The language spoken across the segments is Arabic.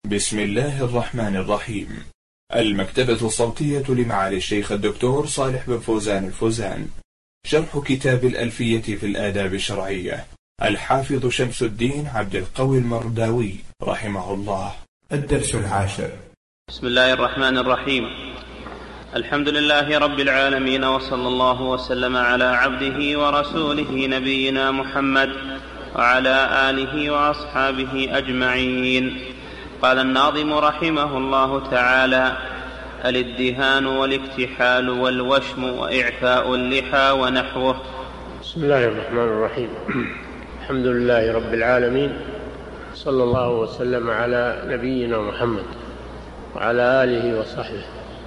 بسم الله الرحمن الرحيم. المكتبة الصوتية لمعالي الشيخ الدكتور صالح بن فوزان الفوزان. شرح كتاب الألفية في الآداب الشرعية، الحافظ شمس الدين عبد القوي المرداوي رحمه الله. الدرس 10. بسم الله الرحمن الرحيم. الحمد لله رب العالمين، وصلى الله وسلم على عبده ورسوله نبينا محمد وعلى آله وأصحابه أجمعين. قال الناظم رحمه الله تعالى: الادهان والاكتحال والوشم وإعفاء اللحى ونحوه. بسم الله الرحمن الرحيم. الحمد لله رب العالمين، صلى الله وسلم على نبينا محمد وعلى آله وصحبه.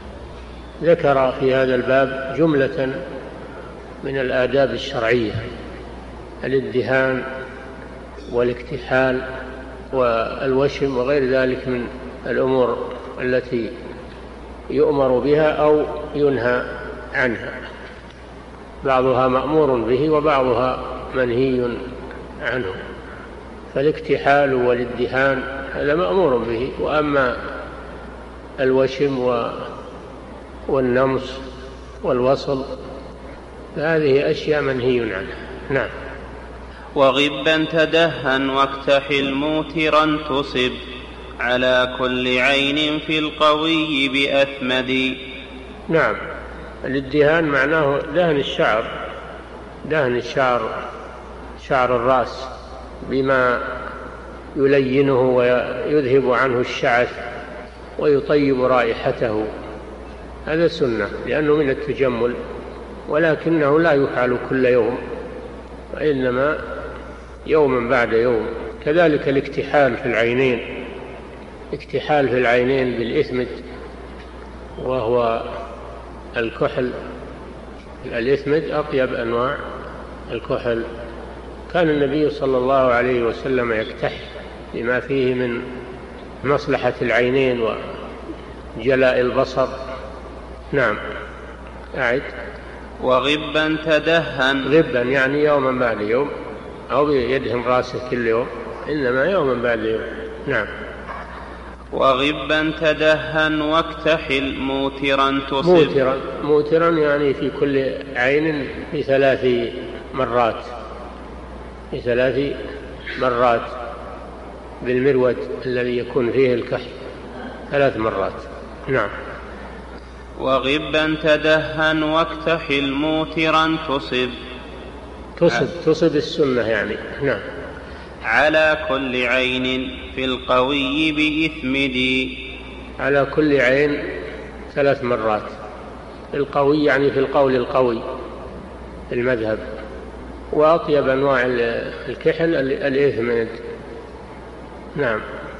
ذكر في هذا الباب جملة من الآداب الشرعية: الادهان والاكتحال والوشم وغير ذلك من الأمور التي يؤمر بها أو ينهى عنها، بعضها مأمور به وبعضها منهي عنه. فالاكتحال والادهان هذا مأمور به، وأما الوشم والنمص والوصل فهذه أشياء منهي عنها. نعم. وغبا تدهن واكتحل موترا تصب على كل عين في القوي بأثمد. نعم، الادهان معناه دهن الشعر، دهن شعر الرأس بما يلينه ويذهب عنه الشعث ويطيب رائحته، هذا سنة لأنه من التجمل، ولكنه لا يفعل كل يوم وإنما يوما بعد يوم. كذلك الاكتحال في العينين، اكتحال في العينين بالإثمد وهو الكحل. الإثمد أطيب أنواع الكحل. كان النبي صلى الله عليه وسلم يكتحل لما فيه من مصلحة العينين وجلاء البصر. نعم. أعد. وغبا تدهن، غبا يعني يوما بعد يوم، أو يدهن رأسه كل يوم، إنما يوما بعد يوم. نعم. وغبا تدهن واكتحل موترا تصب. موترا يعني في كل عين في 3 مرات، في 3 مرات بالمرود الذي يكون فيه الكحل 3 مرات. نعم. وغبا تدهن واكتحل موترا تصب. تصب السنة يعني. نعم. على كل عين في القوي بإثمد. على كل عين 3 مرات. القوي يعني في القول القوي في المذهب. وأطيب أنواع الكحل الإثمد. نعم.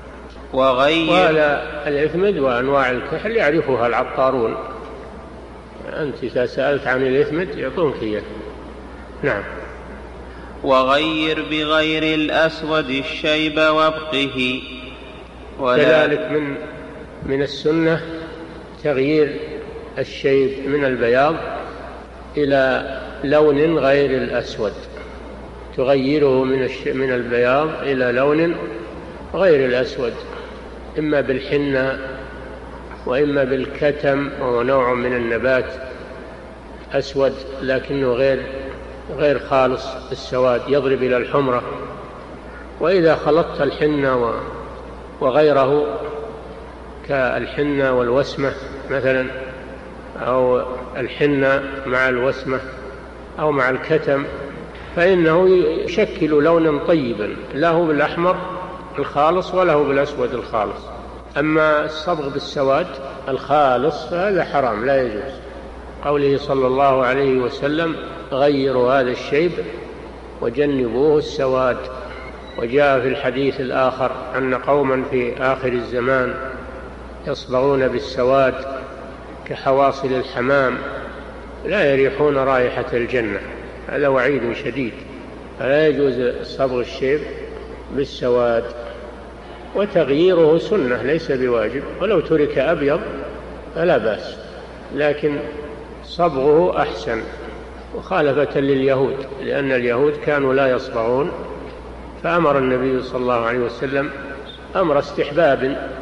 وهذا الإثمد وأنواع الكحل يعرفها العطارون، أنت إذا سألت عن الإثمد يعطونك إياه. نعم. وغير بغير الأسود الشيب وابقه. كذلك من السنة تغيير الشيب من البياض إلى لون غير الأسود، تغيره من البياض إلى لون غير الأسود، إما بالحنة وإما بالكتم، وهو نوع من النبات أسود لكنه غير خالص السواد، يضرب إلى الحمرة. وإذا خلطت الحنة وغيره كالحنة والوسمة مثلا، أو الحنة مع الوسمة أو مع الكتم، فإنه يشكل لونا طيبا، له بالأحمر الخالص وله بالأسود الخالص. أما الصبغ بالسواد الخالص فهذا حرام، لا يجوز. قوله صلى الله عليه وسلم: غيروا هذا الشيب وجنبوه السواد. وجاء في الحديث الآخر أن قوما في آخر الزمان يصبغون بالسواد كحواصل الحمام لا يريحون رائحة الجنة. هذا وعيد شديد، فلا يجوز صبغ الشيب بالسواد. وتغييره سنة ليس بواجب، ولو ترك أبيض فلا بأس، لكن صبغه أحسن، مخالفة لليهود، لأن اليهود كانوا لا يصبغون، فأمر النبي صلى الله عليه وسلم أمر استحباب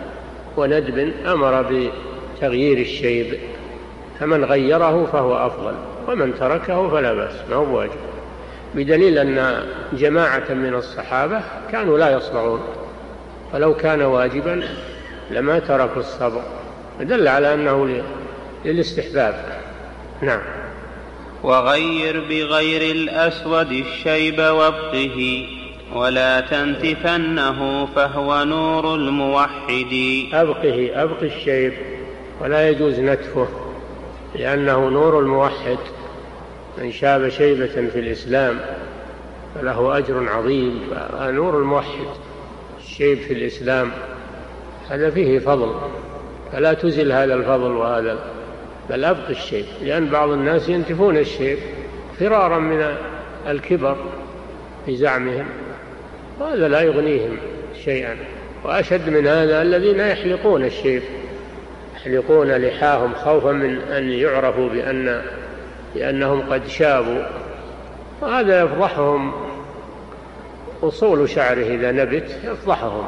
وندب أمر بتغيير الشيب، فمن غيره فهو أفضل، ومن تركه فلا بأس، ما هو واجب، بدليل أن جماعة من الصحابة كانوا لا يصبغون، فلو كان واجبا لما تركوا الصبغ، دل على أنه للاستحباب. نعم. وغير بغير الأسود الشيب وابقه ولا تنتفنه فهو نور الموحد. أبق الشيب، ولا يجوز نتفه، لأنه نور الموحد، من شاب شيبة في الإسلام فله أجر عظيم. نور الموحد الشيب في الإسلام هذا فيه فضل، فلا تزل هذا الفضل وهذا، بل أبق الشيب، لأن بعض الناس ينتفون الشيب فرارا من الكبر في زعمهم، وهذا لا يغنيهم شيئا. وأشد من هذا الذين يحلقون الشيب، يحلقون لحاهم خوفا من أن يعرفوا بأنهم قد شابوا، وهذا يفضحهم، أصول شعره إذا نبت يفضحهم.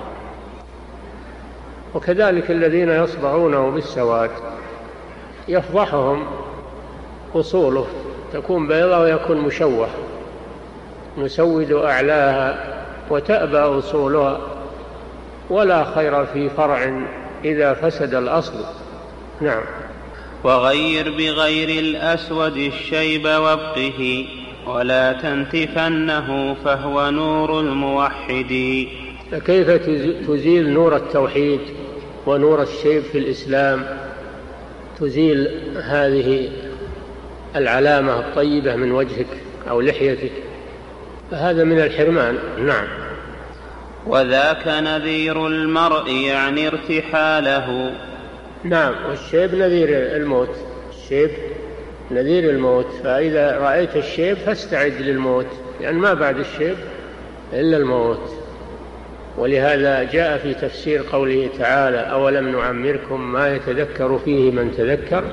وكذلك الذين يصبغونه بالسواد يفضحهم أصوله، تكون بيضاء ويكون مشوه، نسود أعلاها وتأبى أصولها، ولا خير في فرع إذا فسد الأصل. نعم. وغير بغير الأسود الشيب وابقه ولا تنتفنه فهو نور الموحد. فكيف تزيل نور التوحيد ونور الشيب في الإسلام، تزيل هذه العلامة الطيبة من وجهك أو لحيتك؟ فهذا من الحرمان. نعم. وذاك نذير المرء يعني ارتحاله. نعم، والشيب نذير الموت، الشيب نذير الموت، فإذا رأيت الشيب فاستعد للموت، لأن ما بعد الشيب إلا الموت. ولهذا جاء في تفسير قوله تعالى: أولم نعمركم ما يتذكر فيه من تذكر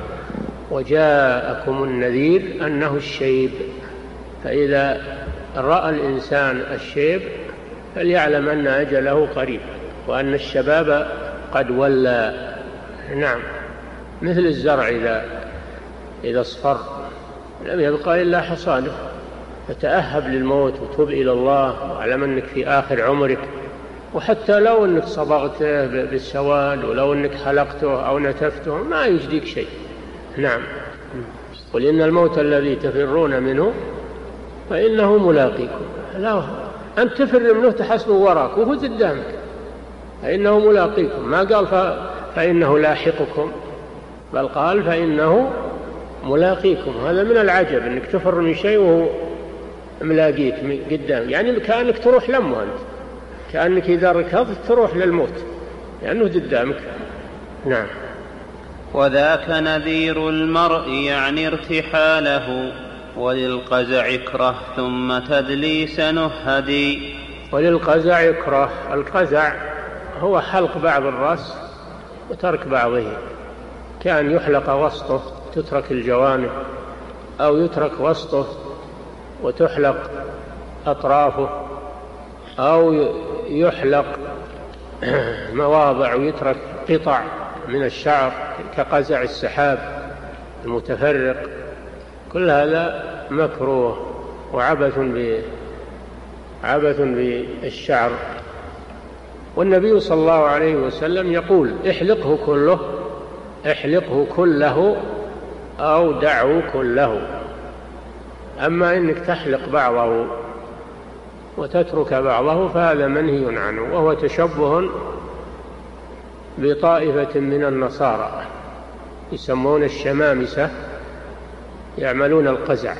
وجاءكم النذير أنه الشيب. فإذا رأى الإنسان الشيب فليعلم أن أجله قريب وأن الشباب قد ولى. نعم. مثل الزرع إذا اصفر لم يبقى إلا حصاده، فتأهب للموت وتب إلى الله واعلم أنك في آخر عمرك. وحتى لو أنك صبغته بالسواد ولو أنك حلقته أو نتفته ما يجديك شيء. نعم. قل إن الموت الذي تفرون منه فإنه ملاقيكم. لا، أنت تفر منه تحسبه وراك وهو قدامك، فإنه ملاقيكم، ما قال فإنه لاحقكم، بل قال فإنه ملاقيكم. هذا من العجب أنك تفر من شيء وهو ملاقيك قدام، يعني كأنك تروح لمه، أنت كأنك إذا ركضت تروح للموت لأنه قدامك. نعم. وذاك نذير المرء يعني ارتحاله وللقزع اكره ثم تدليس نهدي. وللقزع اكره، القزع هو حلق بعض الرأس وترك بعضه، كان يحلق وسطه تترك الجوانب، أو يترك وسطه وتحلق أطرافه، أو يحلق مواضع ويترك قطع من الشعر كقزع السحاب المتفرق. كل هذا مكروه وعبث بالشعر. والنبي صلى الله عليه وسلم يقول: احلقه كله أو دعه كله. أما إنك تحلق بعضه وتترك بعضه فهذا منهي عنه، وهو تشبه بطائفة من النصارى يسمون الشمامسة، يعملون القزع.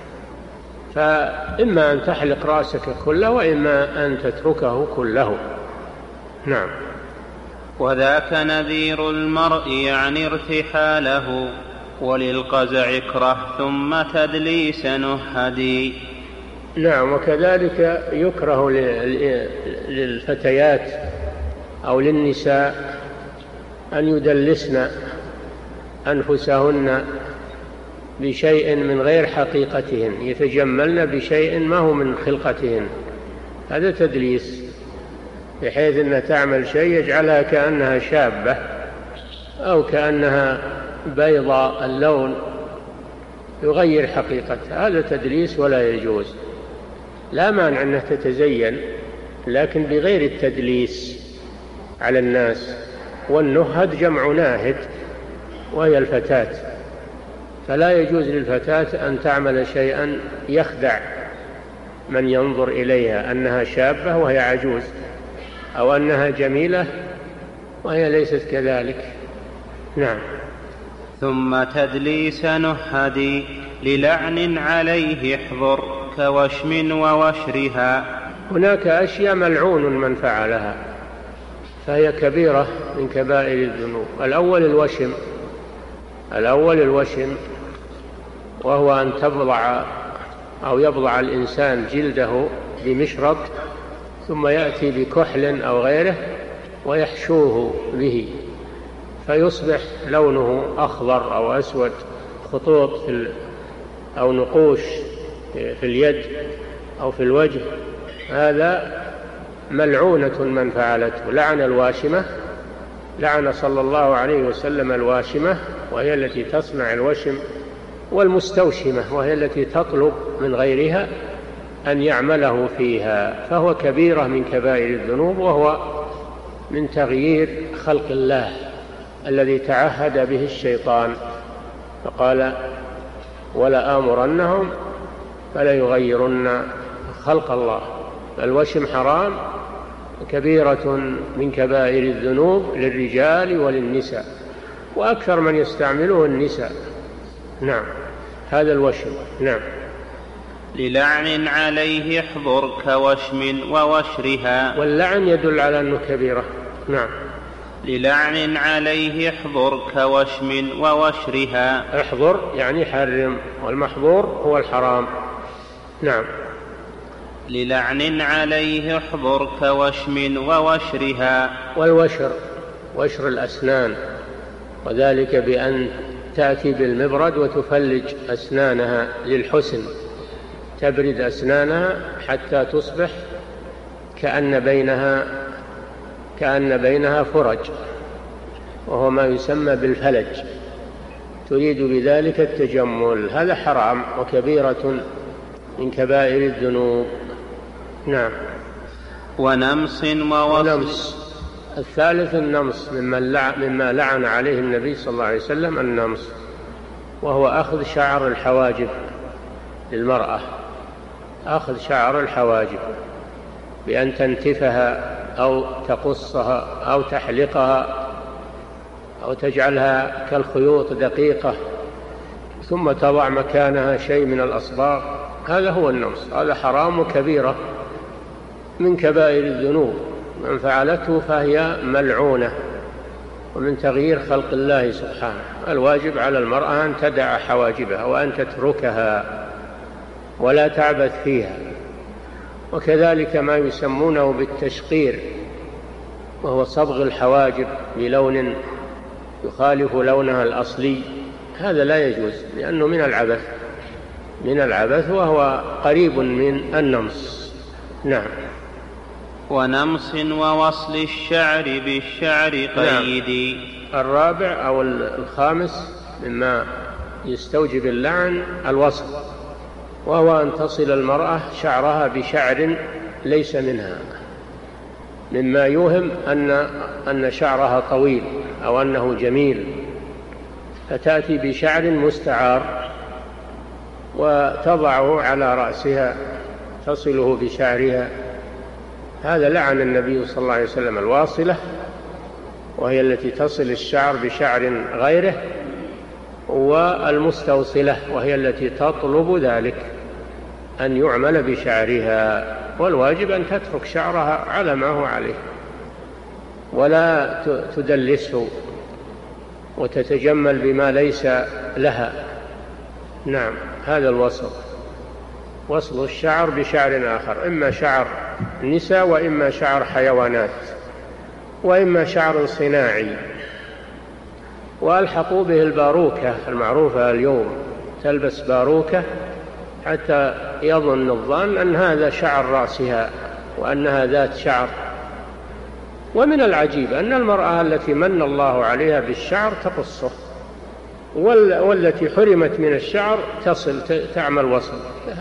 فإما أن تحلق رأسك كله وإما أن تتركه كله. نعم. وذاك نذير المرء يعني ارتحاله وللقزع اكره ثم تدليس نهدي. نعم. وكذلك يكره للفتيات أو للنساء أن يدلسن أنفسهن بشيء من غير حقيقتهن، يتجملن بشيء ما هو من خلقتهن، هذا تدليس. بحيث أنها تعمل شيء يجعلها كأنها شابة أو كأنها بيضاء اللون، يغير حقيقتها. هذا تدليس ولا يجوز. لا مانع أنها تتزين، لكن بغير التدليس على الناس. والنهد جمع ناهد، وهي الفتاة، فلا يجوز للفتاة أن تعمل شيئا يخدع من ينظر إليها أنها شابة وهي عجوز، أو أنها جميلة وهي ليست كذلك. نعم. ثم تدليس نهدي للعن عليه احذر كوشم ووشرها. هناك أشياء ملعون من فعلها، فهي كبيرة من كبائر الذنوب. الأول الوشم، وهو أن تبضع أو يبضع الإنسان جلده بمشرط ثم يأتي بكحل أو غيره ويحشوه به فيصبح لونه أخضر أو أسود، خطوط أو نقوش في اليد أو في الوجه. هذا ملعونة من فعلته. لعن الواشمة، لعن صلى الله عليه وسلم الواشمة وهي التي تصنع الوشم، والمستوشمة وهي التي تطلب من غيرها أن يعمله فيها، فهو كبيرة من كبائر الذنوب، وهو من تغيير خلق الله الذي تعهد به الشيطان، فقال ولآمرنهم فليغيرن خلق الله. الوشم حرام، كبيرة من كبائر الذنوب للرجال وللنساء، وأكثر من يستعمله النساء. نعم، هذا الوشم. نعم. للعن عليه احذر كوشم ووشرها. واللعن يدل على أنه كبيرة. نعم. للعن عليه احذر كوشم ووشرها. احذر يعني حرم، والمحظور هو الحرام. نعم. للعن عليه احذر كوشم ووشرها. والوشر وشر الأسنان، وذلك بأن تأتي بالمبرد وتفلج أسنانها للحسن، تبرد أسنانها حتى تصبح كأن بينها فرج، وهو ما يسمى بالفلج، تريد بذلك التجمل. هذا حرام وكبيرة من كبائر الذنوب. نعم. ونمص ونمص. الثالث النمص، مما لعن عليه النبي صلى الله عليه وسلم النمص، وهو أخذ شعر الحواجب للمرأة، أخذ شعر الحواجب بأن تنتفها أو تقصها أو تحلقها أو تجعلها كالخيوط دقيقة ثم تضع مكانها شيء من الأصباغ. هذا هو النمص، هذا حرام وكبيرة من كبائر الذنوب، من فعلته فهي ملعونة ومن تغيير خلق الله سبحانه. الواجب على المرأة أن تدع حواجبها وأن تتركها ولا تعبث فيها. وكذلك ما يسمونه بالتشقير، وهو صبغ الحواجب بلون يخالف لونها الأصلي، هذا لا يجوز لأنه من العبث وهو قريب من النمص. نعم. ونمص ووصل الشعر بالشعر قيدي. نعم. الرابع أو الخامس مما يستوجب اللعن الوصل، وهو أن تصل المرأة شعرها بشعر ليس منها، مما يوهم أن شعرها طويل أو أنه جميل، فتأتي بشعر مستعار وتضعه على رأسها تصله بشعرها. هذا لعن النبي صلى الله عليه وسلم الواصلة، وهي التي تصل الشعر بشعر غيره، والمستوصلة وهي التي تطلب ذلك أن يعمل بشعرها. والواجب أن تترك شعرها على ما هو عليه ولا تدلسه وتتجمل بما ليس لها. نعم. هذا الوصل، وصل الشعر بشعر آخر، إما شعر نساء وإما شعر حيوانات وإما شعر صناعي. وألحقوا به الباروكة المعروفة اليوم، تلبس باروكة حتى يظن الظان أن هذا شعر رأسها وأنها ذات شعر، ومن العجيب أن المرأة التي من الله عليها بالشعر تقصه، والتي حرمت من الشعر تعمل وصل.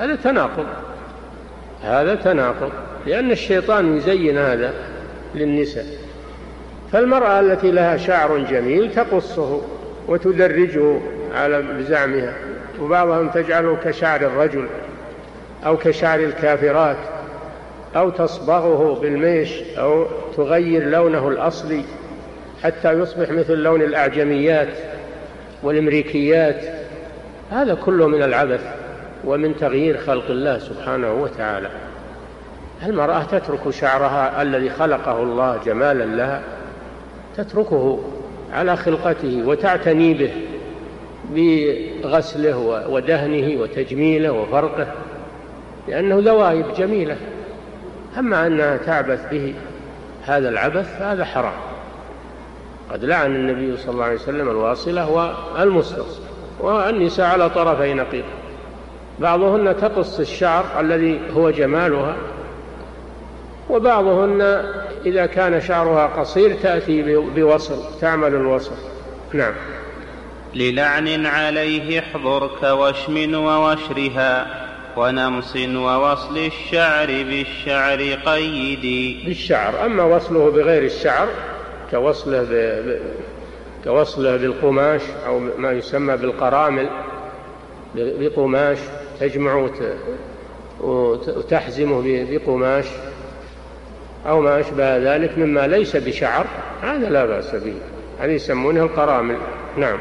هذا تناقض، لأن الشيطان يزين هذا للنساء. فالمرأة التي لها شعر جميل تقصه وتدرجه على بزعمها، وبعضهم تجعله كشعر الرجل أو كشعر الكافرات، أو تصبغه بالميش، أو تغير لونه الأصلي حتى يصبح مثل لون الأعجميات والأمريكيات. هذا كله من العبث ومن تغيير خلق الله سبحانه وتعالى. المرأة تترك شعرها الذي خلقه الله جمالا لها، تتركه على خلقته وتعتني به بغسله ودهنه وتجميله وفرقه، لأنه ذوائب جميلة. أما أنها تعبث به هذا العبث هذا حرام. قد لعن النبي صلى الله عليه وسلم الواصلة والمستوصلة. والنساء على طرفي نقيض، بعضهن تقص الشعر الذي هو جمالها، وبعضهن إذا كان شعرها قصير تأتي بوصل، تعمل الوصل. نعم. للعن عليه احضر كوشم ووشرها ونمص ووصل الشعر بالشعر قيدي. بالشعر. أما وصله بغير الشعر كوصله بالقماش أو ما يسمى بالقرامل، بقماش تجمع وتحزمه بقماش أو ما أشبه ذلك مما ليس بشعر، هذا لا بأس به، هذه يسمونه القرامل. نعم.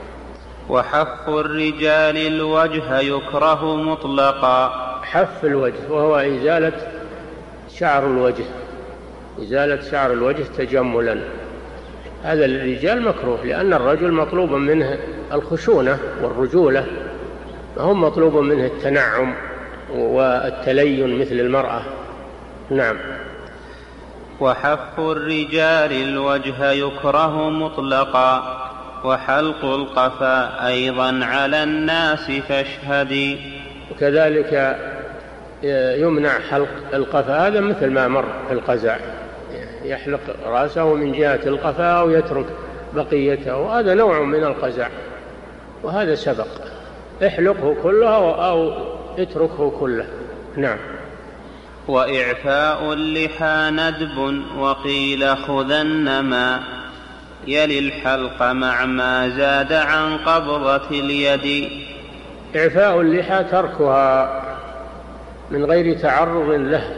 وحف الرجال الوجه يكره مطلقا. حف الوجه وهو إزالة شعر الوجه، إزالة شعر الوجه تجملا، هذا للرجال مكروه، لأن الرجل مطلوب منه الخشونة والرجولة، وهم مطلوب منه التنعم والتلين مثل المرأة. نعم. وحف الرجال الوجه يكره مطلقا وحلق القفا أيضا على الناس فاشهدي. وكذلك يمنع حلق القفا، هذا مثل ما مر في القزع، يحلق رأسه من جهة القفا ويترك بقيته، وهذا نوع من القزع، وهذا سبق. احلقه كله أو اتركه كله. نعم. وإعفاء اللحى ندب وقيل خذن ما يلي الحلق مع ما زاد عن قبضة اليد. إعفاء اللحى تركها من غير تعرض له.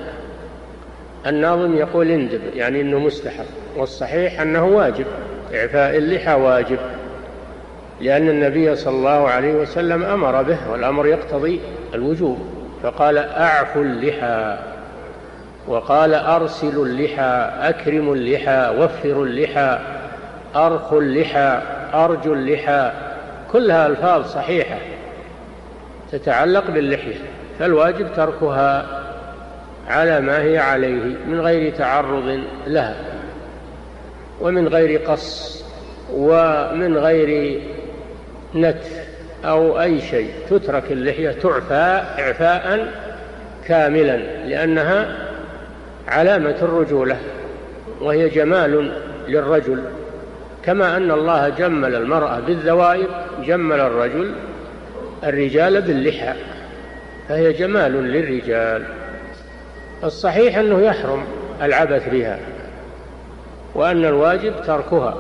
الناظم يقول اندب، يعني أنه مستحب، والصحيح أنه واجب. إعفاء اللحى واجب، لأن النبي صلى الله عليه وسلم أمر به، والأمر يقتضي الوجوب، فقال أعفوا اللحى، وقال أرسلوا اللحى، أكرموا اللحى، وفروا اللحى، أرخوا اللحى، أرجوا اللحى، كلها ألفاظ صحيحة تتعلق باللحية، فالواجب تركها على ما هي عليه من غير تعرض لها، ومن غير قص، ومن غير نتف أو أي شيء. تترك اللحية، تعفى إعفاء كاملا، لأنها علامة الرجولة، وهي جمال للرجل، كما أن الله جمل المرأة بالذوائب جمل الرجال باللحى، فهي جمال للرجال. الصحيح أنه يحرم العبث بها، وأن الواجب تركها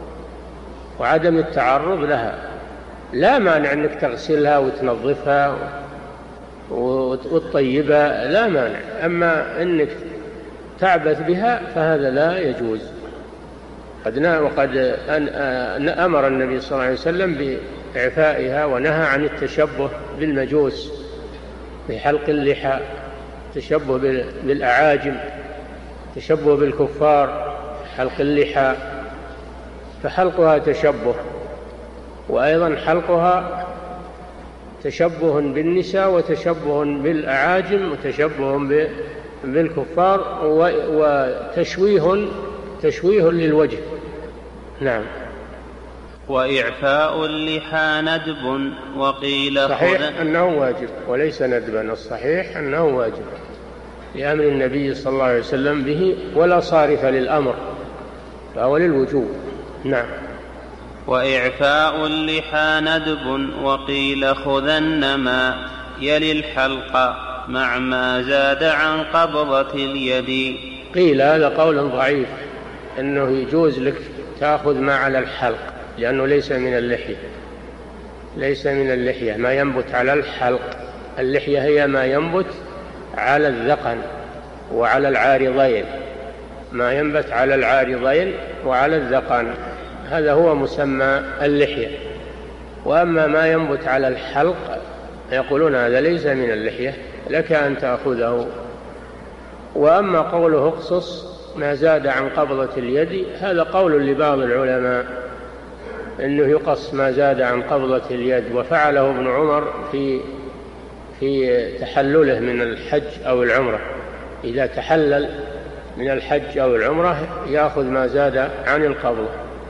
وعدم التعرض لها. لا مانع أنك تغسلها وتنظفها وتطيبها، لا مانع، أما أنك تعبث بها فهذا لا يجوز. وقد أمر النبي صلى الله عليه وسلم بإعفائها، ونهى عن التشبه بالمجوس بحلق اللحى، تشبه بالأعاجم، تشبه بالكفار، حلق اللحى، فحلقها تشبه، وأيضا حلقها تشبه بالنساء وتشبه بالأعاجم وتشبه بالكفار وتشويه للوجه. نعم. وإعفاء اللحى ندب وقيل صحيح أنه واجب وليس ندبا، الصحيح أنه واجب لأمر النبي صلى الله عليه وسلم به، ولا صارف للأمر فهو للوجوب. نعم. وإعفاء اللحى ندب وقيل خذن ما يلي الحلق مع ما زاد عن قبضة اليد. قيل هذا قول ضعيف، أنه يجوز لك تأخذ ما على الحلق، لأنه ليس من اللحية، ليس من اللحية ما ينبت على الحلق. اللحية هي ما ينبت على الذقن وعلى العارضين، ما ينبت على العارضين وعلى الذقن، هذا هو مسمى اللحية. وأما ما ينبت على الحلق يقولون هذا ليس من اللحية، لك أن تأخذه. وأما قوله اقصص ما زاد عن قبضة اليد، هذا قول لبعض العلماء أنه يقص ما زاد عن قبضة اليد، وفعله ابن عمر في تحلله من الحج أو العمرة. إذا تحلل من الحج أو العمرة يأخذ ما زاد عن القبضة.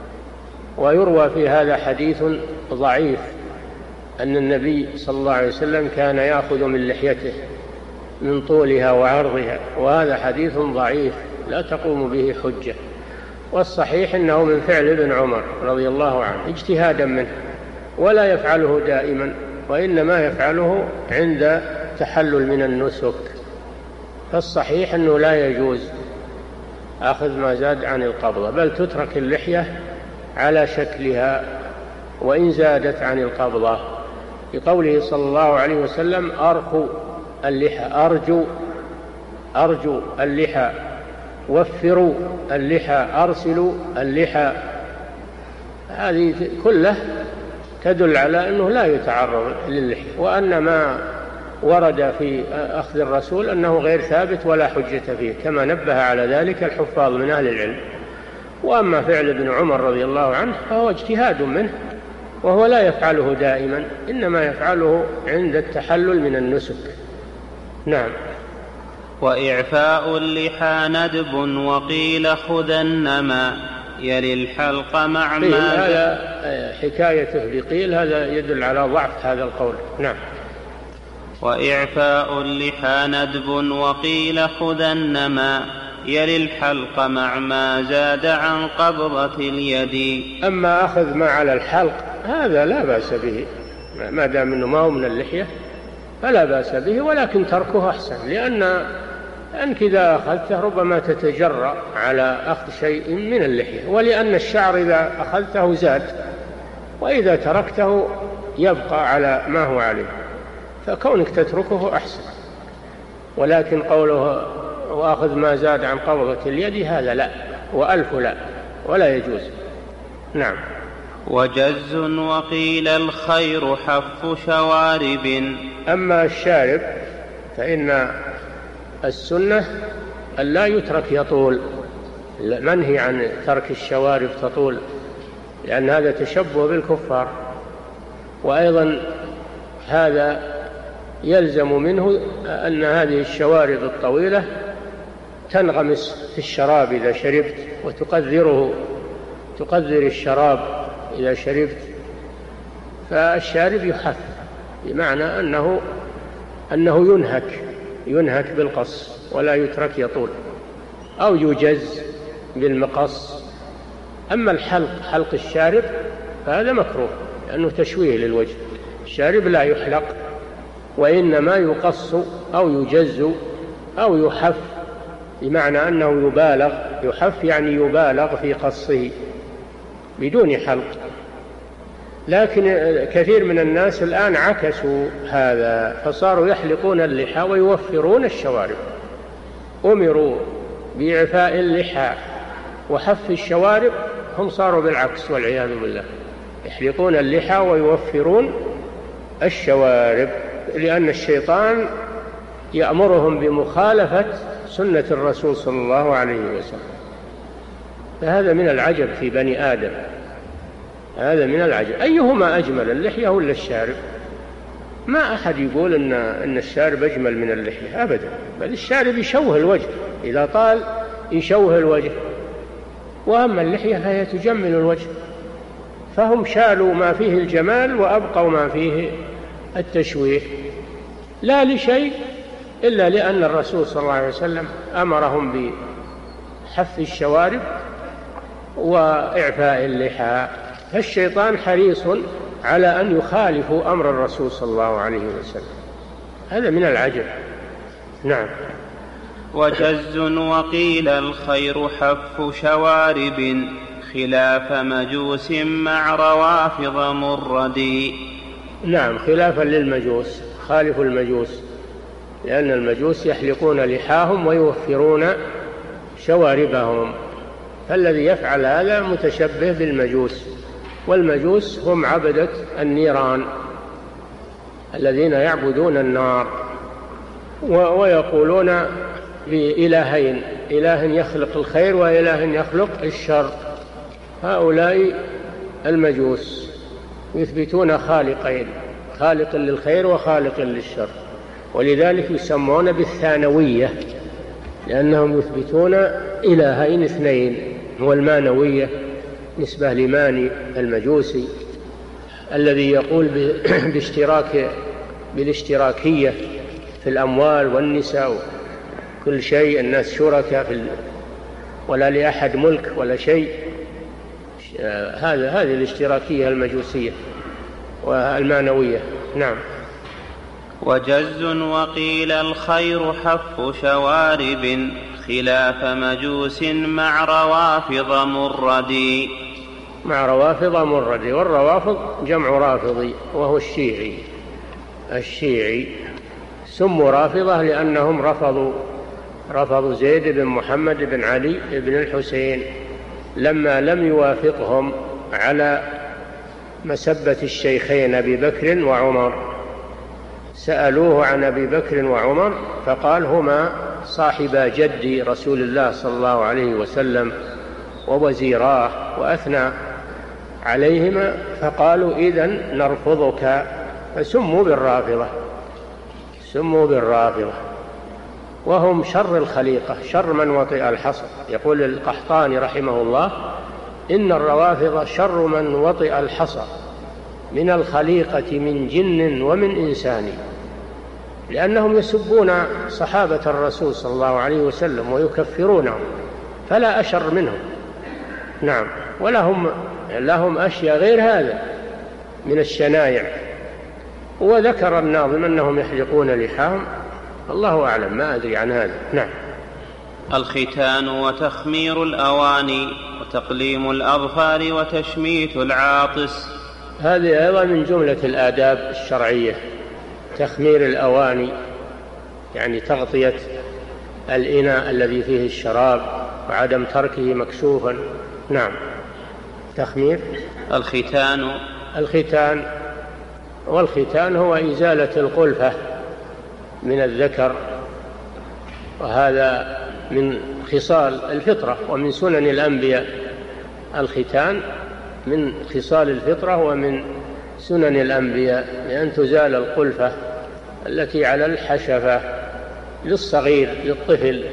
ويروى في هذا حديث ضعيف أن النبي صلى الله عليه وسلم كان يأخذ من لحيته من طولها وعرضها، وهذا حديث ضعيف لا تقوم به حجة. والصحيح أنه من فعل ابن عمر رضي الله عنه اجتهادا منه، ولا يفعله دائما، وإنما يفعله عند تحلل من النسك. فالصحيح أنه لا يجوز أخذ ما زاد عن القبضة، بل تترك اللحية على شكلها وإن زادت عن القبضة، لقوله صلى الله عليه وسلم أرخوا اللحى، أرجو اللحى، وفروا اللحى، أرسلوا اللحى. هذه كله تدل على أنه لا يتعرض للحية، وأن ما ورد في أخذ الرسول أنه غير ثابت ولا حجة فيه، كما نبه على ذلك الحفاظ من أهل العلم. وأما فعل ابن عمر رضي الله عنه فهو اجتهاد منه، وهو لا يفعله دائما، إنما يفعله عند التحلل من النسك. نعم. وإعفاء اللحى ندب وقيل خذن ما يلي الحلق مع ما. هذا حكايته بقيل، هذا يدل على ضعف هذا القول. نعم. وإعفاء اللحى ندب وقيل خذن ما يلي الحلق مع ما زاد عن قبضة اليد. أما أخذ ما على الحلق هذا لا بأس به، ما دام أنه ما هو من اللحية فلا بأس به، ولكن تركه أحسن، لأنك إذا أخذته ربما تتجرأ على أخذ شيء من اللحية، ولأن الشعر إذا أخذته زاد، وإذا تركته يبقى على ما هو عليه، فكونك تتركه أحسن. ولكن قوله وأخذ ما زاد عن قبضة اليد هذا لا، وألف لا، ولا يجوز. نعم. وجز وقيل الخير حف شوارب. أما الشارب فإن السنة أن لا يترك يطول، منهي عن ترك الشوارب تطول، لأن هذا تشبه بالكفار. وأيضا هذا يلزم منه أن هذه الشوارب الطويلة تنغمس في الشراب إذا شربت، تقذر الشراب إذا شربت. فالشارب يحف، بمعنى أنه ينهك بالقص ولا يترك يطول، أو يجز بالمقص. أما حلق الشارب فهذا مكروه، لأنه تشويه للوجه. الشارب لا يحلق، وإنما يقص أو يجز أو يحف، بمعنى أنه يبالغ، يحف يعني يبالغ في قصه بدون حلق. لكن كثير من الناس الآن عكسوا هذا، فصاروا يحلقون اللحى ويوفرون الشوارب. أمروا بإعفاء اللحى وحف الشوارب، هم صاروا بالعكس والعياذ بالله، يحلقون اللحى ويوفرون الشوارب، لأن الشيطان يأمرهم بمخالفة سنة الرسول صلى الله عليه وسلم. فهذا من العجب في بني آدم، هذا من العجب. أيهما أجمل، اللحية ولا الشارب؟ ما أحد يقول إن الشارب أجمل من اللحية أبدا، بل الشارب يشوه الوجه، إذا طال يشوه الوجه، وأما اللحية فهي تجمل الوجه. فهم شالوا ما فيه الجمال وأبقوا ما فيه التشويه، لا لشيء إلا لأن الرسول صلى الله عليه وسلم أمرهم بحف الشوارب وإعفاء اللحى. فالشيطان حريص على أن يخالفوا أمر الرسول صلى الله عليه وسلم. هذا من العجب. نعم. وجز وقيل الخير حف شوارب خلاف مجوس مع روافض مردي. نعم، خلافا للمجوس، خالفوا المجوس، لأن المجوس يحلقون لحاهم ويوفرون شواربهم، فالذي يفعل هذا متشبه بالمجوس. والمجوس هم عبدة النيران الذين يعبدون النار، ويقولون بإلهين، إله يخلق الخير وإله يخلق الشر. هؤلاء المجوس يثبتون خالقين، خالق للخير وخالق للشر، ولذلك يسمون بالثانوية، لأنهم يثبتون إلهين اثنين. هو المانوية نسبة لماني المجوسي الذي يقول بالاشتراكية في الأموال والنساء، كل شيء الناس شركاء ولا لأحد ملك ولا شيء. هذه الاشتراكية المجوسية والمانوية. نعم. وجز وقيل الخير حف شوارب خلاف مجوس مع روافض مردي. مع روافض مردي، والروافض جمع رافضي وهو الشيعي سموا رافضة لأنهم رفضوا زيد بن محمد بن علي بن الحسين لما لم يوافقهم على مسبة الشيخين أبي بكر وعمر. سألوه عن أبي بكر وعمر فقال هما صاحبا جدي رسول الله صلى الله عليه وسلم ووزيراه، وأثنى عليهما، فقالوا إذن نرفضك، فسموا بالرافضة. وهم شر الخليقة، شر من وطئ الحصى. يقول القحطاني رحمه الله إن الروافض شر من وطئ الحصى من الخليقة من جن ومن إنسان، لأنهم يسبون صحابة الرسول صلى الله عليه وسلم ويكفرونهم، فلا أشر منهم. نعم. ولهم أشياء غير هذا من الشنايع. وذكر الناظم أنهم يحلقون لحاهم، الله أعلم، ما أدري عن هذا. نعم. الختان وتخمير الأواني وتقليم الأظفار وتشميت العاطس. هذه أيضا من جملة الآداب الشرعية. تخمير الأواني يعني تغطية الإناء الذي فيه الشراب وعدم تركه مكشوفا. نعم. تخمير. والختان هو إزالة القلفة من الذكر، وهذا من خصال الفطرة ومن سنن الأنبياء. الختان من خصال الفطرة ومن سنن الأنبياء، لأن تزال القلفة التي على الحشفة للصغير للطفل،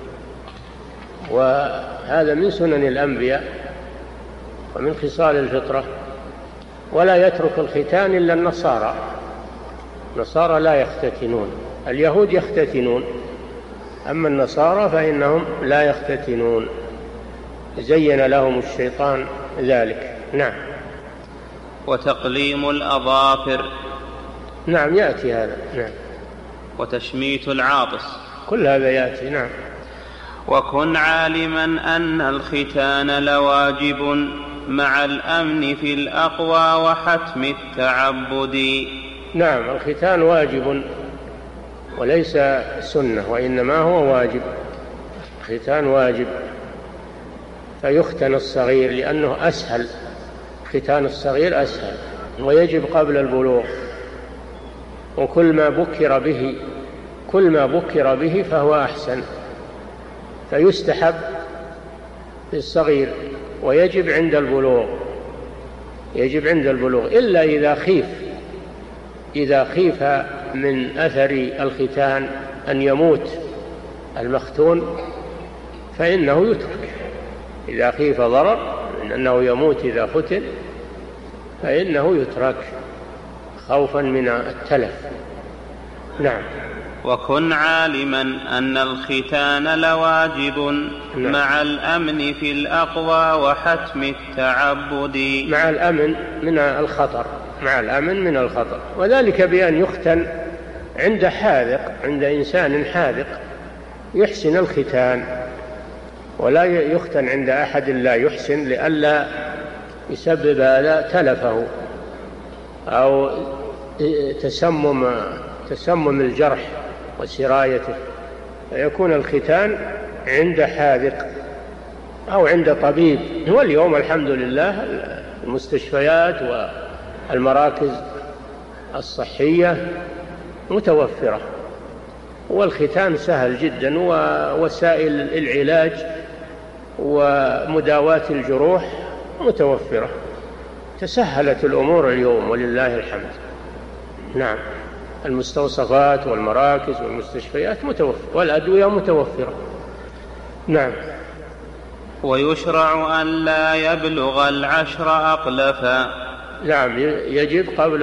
وهذا من سنن الأنبياء ومن خصال الفطرة. ولا يترك الختان إلا النصارى لا يختتنون. اليهود يختتنون، أما النصارى فإنهم لا يختتنون، زين لهم الشيطان ذلك. نعم. وتقليم الأظافر. نعم، يأتي هذا. نعم. وتشميت العاطس، كل هذا يأتي. نعم. وكن عالما أن الختان لواجب مع الأمن في الأقوى وحتم التعبد. نعم، الختان واجب وليس سنة، وإنما هو واجب. الختان واجب، فيختن الصغير لأنه أسهل. ختان الصغير أسهل ويجب قبل البلوغ، وكل ما بكر به فهو أحسن. فيستحب للصغير ويجب عند البلوغ، إلا إذا خيف من أثر الختان أن يموت المختون فإنه يترك. إذا خيف ضرر أنه يموت إذا ختن فإنه يترك خوفا من التلف. نعم. وكن عالما أن الختان لواجب مع الأمن في الأقوى وحتم التعبد. مع الأمن من الخطر، مع الأمن من الخطر، وذلك بأن يختن عند حاذق، عند إنسان حاذق يحسن الختان، ولا يختن عند أحد لا يحسن لئلا يسبب هذا تلفه أو تسمم الجرح وسرايته. فيكون الختان عند حاذق أو عند طبيب. واليوم الحمد لله المستشفيات والمراكز الصحية متوفرة، والختان سهل جدا، ووسائل العلاج ومداواة الجروح متوفرة. تسهلت الأمور اليوم ولله الحمد. نعم، المستوصفات والمراكز والمستشفيات متوفرة، والأدوية متوفرة. نعم. ويشرع أن لا يبلغ 10 أقلفا. نعم، يجب قبل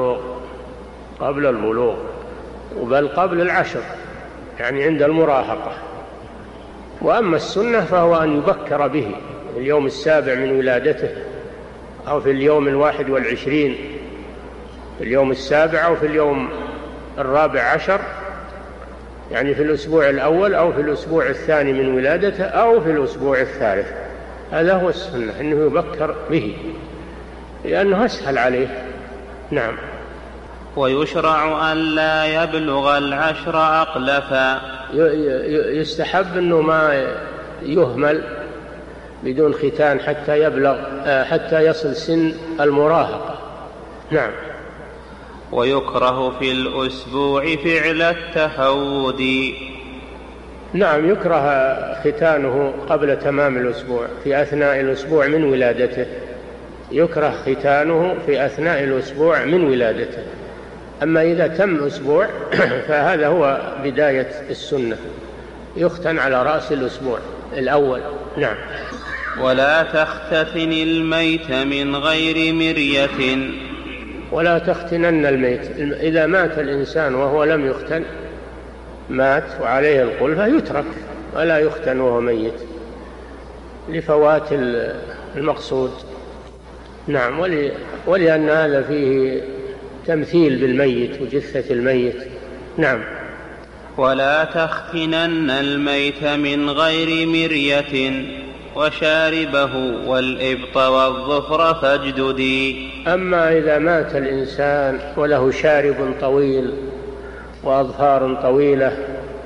البلوغ، بل قبل 10، يعني عند المراهقة. وأما السنة فهو أن يبكر به في اليوم 7 من ولادته، أو في اليوم 21، في اليوم 7 أو في اليوم 14، يعني في الأسبوع الأول أو في الأسبوع الثاني من ولادته أو في الأسبوع الثالث. هذا هو السنة، أنه يبكر به لأنه أسهل عليه. نعم. ويشرع أن لا يبلغ 10 أقلفا. يستحب أنه ما يهمل بدون ختان حتى يصل سن المراهقة. نعم. ويكره في الأسبوع فعل التهود. نعم، يكره ختانه قبل تمام الأسبوع، في أثناء الأسبوع من ولادته. يكره ختانه في أثناء الأسبوع من ولادته. أما إذا تم أسبوع فهذا هو بداية السنة، يختن على رأس الأسبوع الأول. نعم. ولا تختتن الميت من غير مرية. ولا تختنن الميت. إذا مات الإنسان وهو لم يختن، مات وعليه القلفة، يترك ولا يختن وهو ميت لفوات المقصود. نعم. ولأن هذا فيه تمثيل بالميت وجثة الميت. نعم. ولا تختنن الميت من غير مرية وشاربه والإبط والظفر فاجددي. أما إذا مات الإنسان وله شارب طويل وأظفار طويلة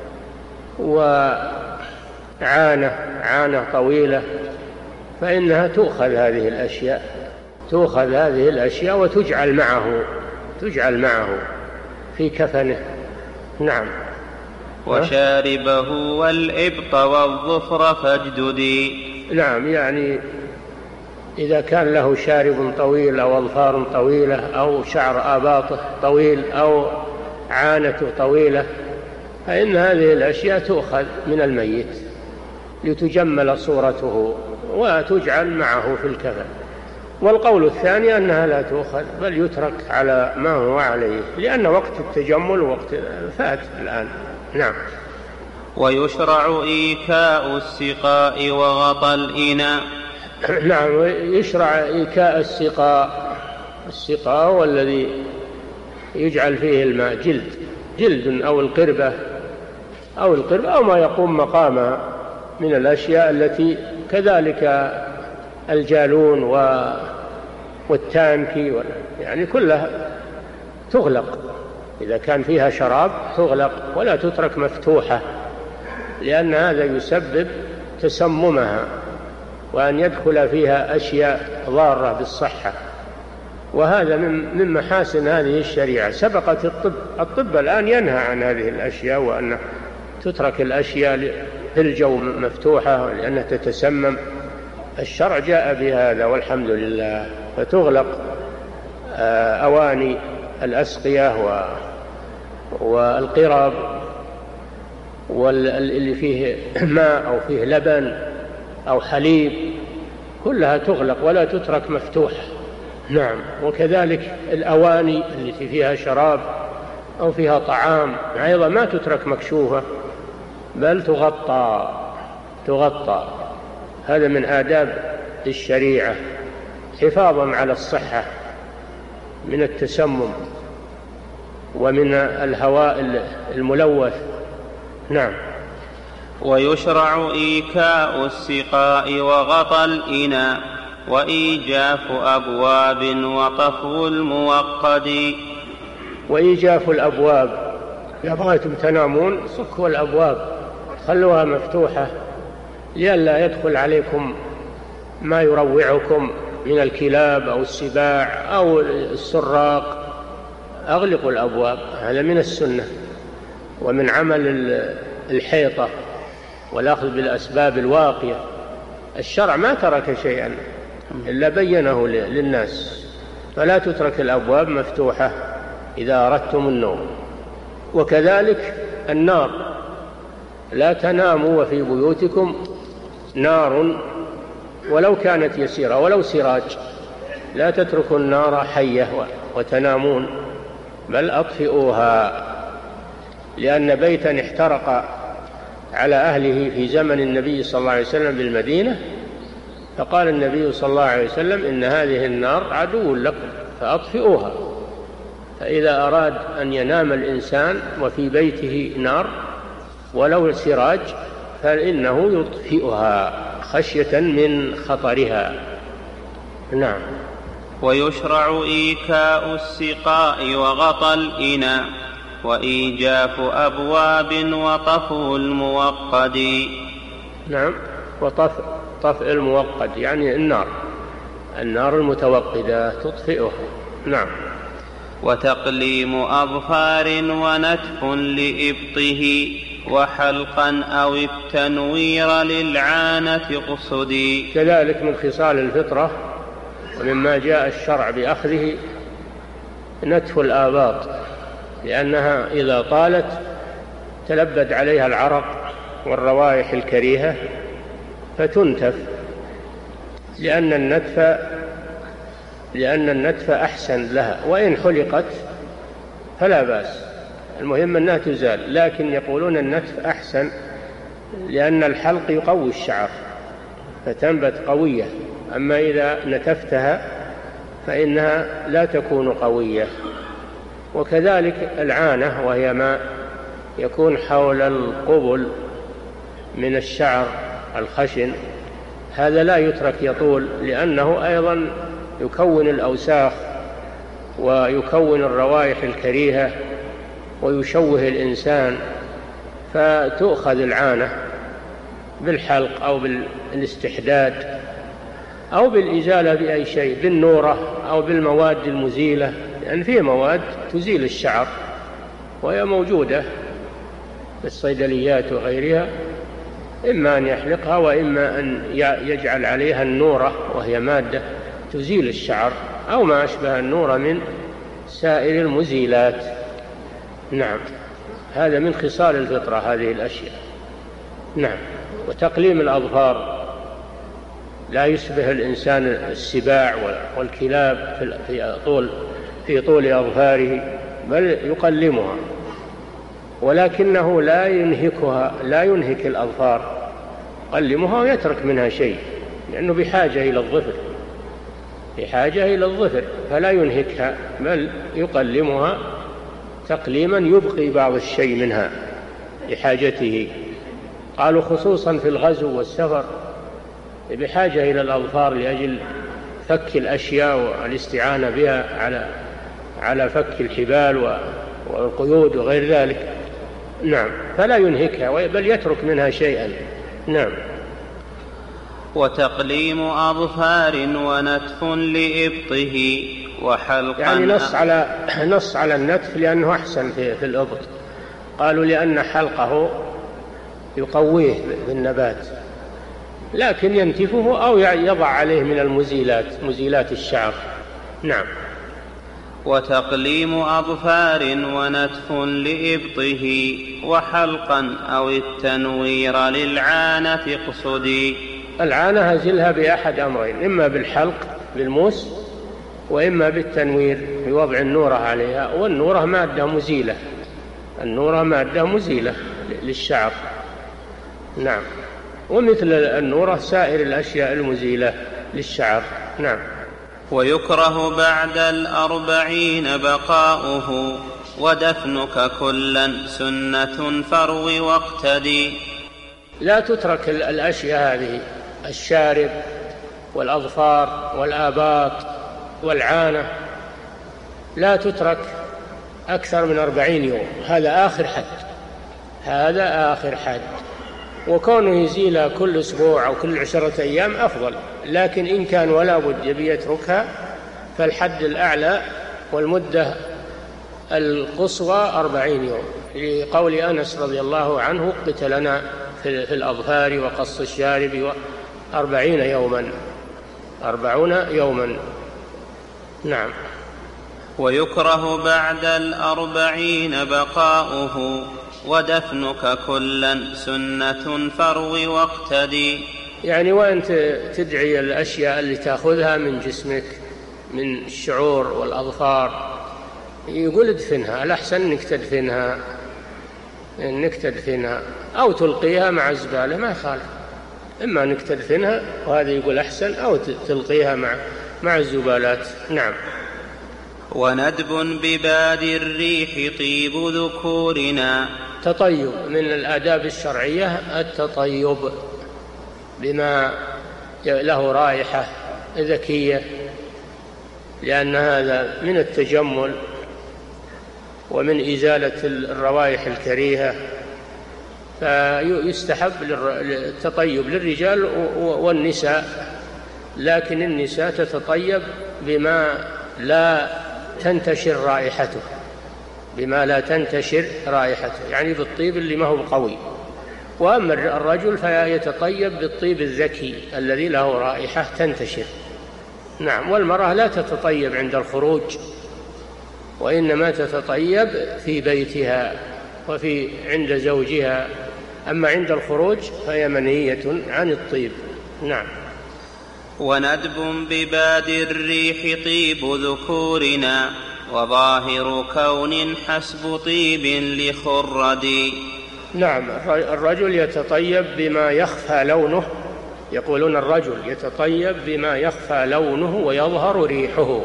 وعانة طويلة، فإنها تؤخذ هذه الأشياء وتجعل معه في كفنه. نعم. وشاربه والإبط والظفر فاجددي. نعم، يعني إذا كان له شارب طويل أو أظفار طويلة أو شعر آباطه طويل أو عانته طويلة، فإن هذه الأشياء تؤخذ من الميت لتجمل صورته وتجعل معه في الكفن. والقول الثاني أنها لا تؤخذ بل يترك على ما هو عليه، لأن وقت التجمل وقت فات الآن. نعم. ويشرع إيكاء السقاء وغطى الإناء. نعم، يشرع إيكاء السقاء والذي يجعل فيه الماء جلد أو القربة أو ما يقوم مقامها من الأشياء التي كذلك الجالون والتانكي، يعني كلها تغلق. إذا كان فيها شراب تغلق ولا تترك مفتوحة، لأن هذا يسبب تسممها وأن يدخل فيها أشياء ضارة بالصحة. وهذا من محاسن هذه الشريعة. سبقت الطب الآن ينهى عن هذه الأشياء، وأن تترك الأشياء في الجو مفتوحة لأنها تتسمم. الشرع جاء بهذا والحمد لله. فتغلق أواني الأسقية والقرب واللي فيه ماء أو فيه لبن أو حليب، كلها تغلق ولا تترك مفتوحة. نعم. وكذلك الأواني التي فيها شراب أو فيها طعام أيضا ما تترك مكشوفة بل تغطى. هذا من آداب الشريعة حفاظا على الصحة من التسمم ومن الهواء الملوث. نعم. ويشرع إيكاء السقاء وغطى الإناء وإيجاف أبواب وطفو الموقد. وإيجاف الأبواب، إذا بغيتم تنامون صكوا الأبواب خلوها مفتوحة لئلا يدخل عليكم ما يروعكم من الكلاب أو السباع أو السراق. أغلقوا الأبواب، هذا من السنة ومن عمل الحيطة والأخذ بالأسباب الواقية. الشرع ما ترك شيئا إلا بينه للناس، فلا تترك الأبواب مفتوحة إذا أردتم النوم. وكذلك النار، لا تناموا وفي بيوتكم نار ولو كانت يسيرة ولو سراج، لا تتركوا النار حية وتنامون بل أطفئوها، لأن بيتا احترق على أهله في زمن النبي صلى الله عليه وسلم بالمدينة، فقال النبي صلى الله عليه وسلم إن هذه النار عدو لكم فأطفئوها. فإذا أراد أن ينام الإنسان وفي بيته نار ولو سراج فإنه يطفئها خشية من خطرها. نعم. ويشرع إيكاء السقاء وغطى الإناء وإيجاف أبواب وطفو الموقد. نعم. وطفء الموقد يعني النار المتوقدة تطفئها. نعم. وتقليم أظفار ونتف لإبطه وحلقا أو التنوير للعانة قصدي. كذلك من خصال الفطرة ومما جاء الشرع بأخذه نتف الآباط، لأنها إذا طالت تلبد عليها العرق والروائح الكريهة فتنتف، لأن النتف أحسن لها، وإن حلقت فلا بأس، المهم أنها تزال، لكن يقولون النتف أحسن لأن الحلق يقوي الشعر فتنبت قوية، أما إذا نتفتها فإنها لا تكون قوية. وكذلك العانة وهي ما يكون حول القبل من الشعر الخشن، هذا لا يترك يطول، لأنه أيضا يكون الأوساخ ويكون الروائح الكريهة ويشوه الإنسان، فتؤخذ العانة بالحلق أو بالاستحداد أو بالإزالة بأي شيء، بالنورة أو بالمواد المزيلة، لأن فيه مواد تزيل الشعر وهي موجودة في الصيدليات وغيرها، إما أن يحلقها وإما أن يجعل عليها النورة وهي مادة تزيل الشعر أو ما أشبه النورة من سائر المزيلات. نعم. هذا من خصال الفطرة هذه الأشياء. نعم. وتقليم الأظفار، لا يشبه الإنسان السباع والكلاب في طول أظفاره، بل يقلمها، ولكنه لا ينهك الأظفار، يقلمها ويترك منها شيء، لأنه بحاجة إلى الظفر، فلا ينهكها بل يقلمها تقليما يبقي بعض الشيء منها لحاجته. قالوا خصوصا في الغزو والسفر بحاجة إلى الأظفار لأجل فك الأشياء والاستعانة بها على فك الحبال والقيود وغير ذلك. نعم. فلا ينهكها بل يترك منها شيئا. نعم. وتقليم أظفار ونتف لإبطه وحلقا، يعني نص على النتف لأنه أحسن في الإبط، قالوا لأن حلقه يقويه بالنبات، لكن ينتفه أو يضع عليه من مزيلات الشعر. نعم. وتقليم أظفار ونتف لإبطه وحلقا أو التنوير للعانة قصدي. العانة هزلها بأحد أمرين، إما بالحلق بالموس وإما بالتنوير بوضع النورة عليها، والنورة مادة مزيلة، النورة مادة مزيلة للشعر. نعم. ومثل النورة سائر الأشياء المزيلة للشعر. نعم. ويكره بعد 40 بقاؤه، ودفنك كلا سنة فارو واقتدي. لا تترك الأشياء هذه، الشارب والأظفار والآباط والعانة، لا تترك أكثر من 40 يوم، هذا آخر حد، هذا آخر حد. وكونه يزيلها كل أسبوع أو كل 10 أيام أفضل، لكن إن كان ولا بد يتركها فالحد الأعلى والمدة القصوى 40 يوم، لقول أنس رضي الله عنه: قتلنا في الأظفار وقص الشارب 40 يوما، 40 يوما. نعم. ويكره بعد 40 بقاؤه، ودفنك كلا سنة فارو واقتدي. يعني وأنت تدعي الأشياء اللي تأخذها من جسمك من الشعور والأظفار، يقول ادفنها، الأحسن إنك تدفنها أو تلقيها مع الزبالة، ما يخالف، إما أنك تدفنها وهذا يقول أحسن، أو تلقيها مع الزبالات. نعم. وندب بباد الريح طيب ذكورنا. تطيب من الآداب الشرعية، التطيب بما له رائحة ذكية، لأن هذا من التجمل ومن إزالة الروائح الكريهة، فيستحب التطيب للرجال والنساء، لكن النساء تتطيب بما لا تنتشر رائحته، يعني بالطيب اللي ما هو قوي. وأما الرجل فيتطيب بالطيب الذكي الذي له رائحة تنتشر. نعم. والمرأة لا تتطيب عند الخروج، وإنما تتطيب في بيتها عند زوجها، أما عند الخروج فهي منهية عن الطيب. نعم. وندب بباد الريح طيب ذكورنا، وظاهر كون حسب طيب لخردي. نعم. الرجل يتطيب بما يخفى لونه، يقولون الرجل يتطيب بما يخفى لونه ويظهر ريحه،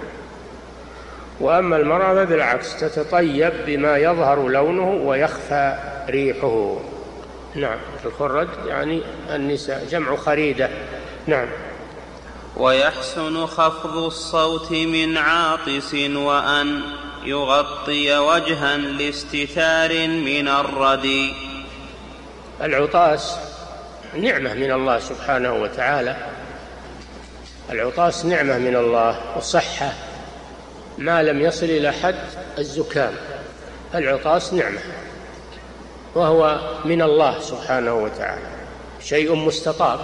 وأما المرأة بالعكس تتطيب بما يظهر لونه ويخفى ريحه. نعم. الخرد يعني النساء، جمع خريدة. نعم. ويحسن خفض الصوت من عاطس، وأن يغطي وجها لاستتار من الردي. العطاس نعمة من الله سبحانه وتعالى، العطاس نعمة من الله وصحة، ما لم يصل إلى حد الزكام. العطاس نعمة، وهو من الله سبحانه وتعالى، شيء مستطاب،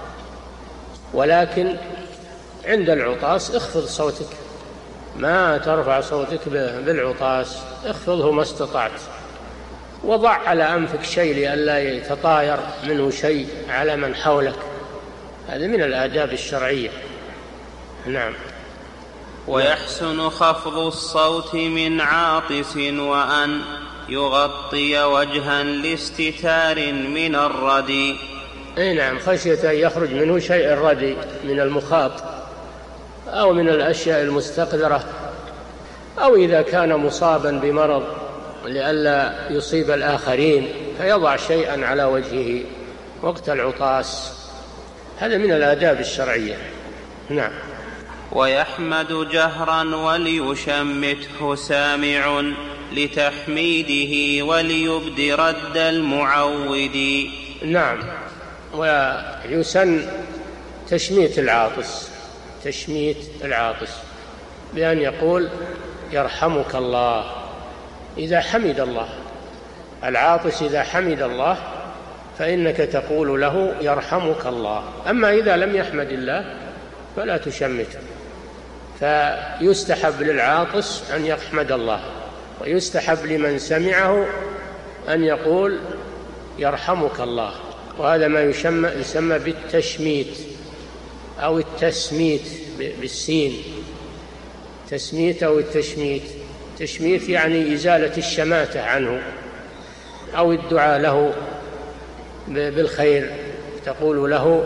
ولكن عند العطاس اخفض صوتك، ما ترفع صوتك بالعطاس، اخفضه ما استطعت، وضع على أنفك شيء لئلا يتطاير منه شيء على من حولك، هذا من الآداب الشرعية. نعم. ويحسن خفض الصوت من عاطس، وأن يغطي وجها لاستتار من الردي. أي نعم، خشية أن يخرج منه شيء الردي من المخاط أو من الأشياء المستقذرة، أو إذا كان مصابا بمرض لئلا يصيب الآخرين فيضع شيئا على وجهه وقت العطاس، هذا من الآداب الشرعية. نعم. ويحمد جهرا وليشمته سامع، لتحميده وليبد رد المعود. نعم. ويسن تشميت العاطس بأن يقول يرحمك الله إذا حمد الله. العاطس إذا حمد الله فإنك تقول له يرحمك الله، أما إذا لم يحمد الله فلا تشمته. فيستحب للعاطس أن يحمد الله، ويستحب لمن سمعه أن يقول يرحمك الله، وهذا ما يسمى بالتشميت أو التسميت بالسين، تسميت أو التشميت. تشميت يعني إزالة الشماتة عنه أو الدعاء له بالخير، تقول له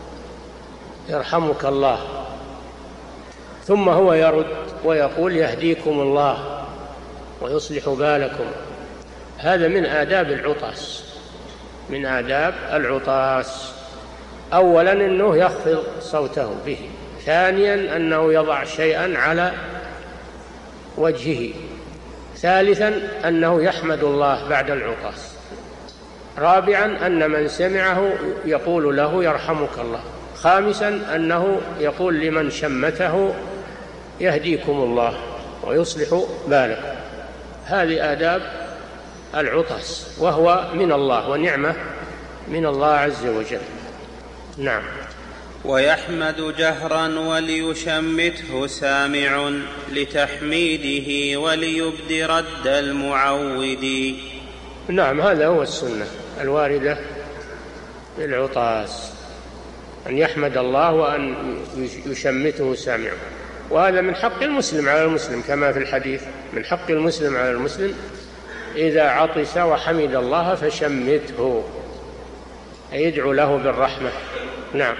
يرحمك الله، ثم هو يرد ويقول يهديكم الله ويصلح بالكم. هذا من آداب العطاس، من آداب العطاس. أولا أنه يخفض صوته به، ثانيا أنه يضع شيئا على وجهه، ثالثا أنه يحمد الله بعد العطاس، رابعا أن من سمعه يقول له يرحمك الله، خامسا أنه يقول لمن شمته يهديكم الله ويصلح بالكم. هذه آداب العطاس، وهو من الله ونعمة من الله عز وجل. نعم. ويحمد جهرا وليشمته سامع لتحميده وليبد رد المعود. نعم، هذا هو السنة الواردة للعطاس، أن يحمد الله وأن يشمته سامع. وهذا من حق المسلم على المسلم، كما في الحديث: من حق المسلم على المسلم إذا عطس وحمد الله فشمته، أي يدعو له بالرحمة. نعم.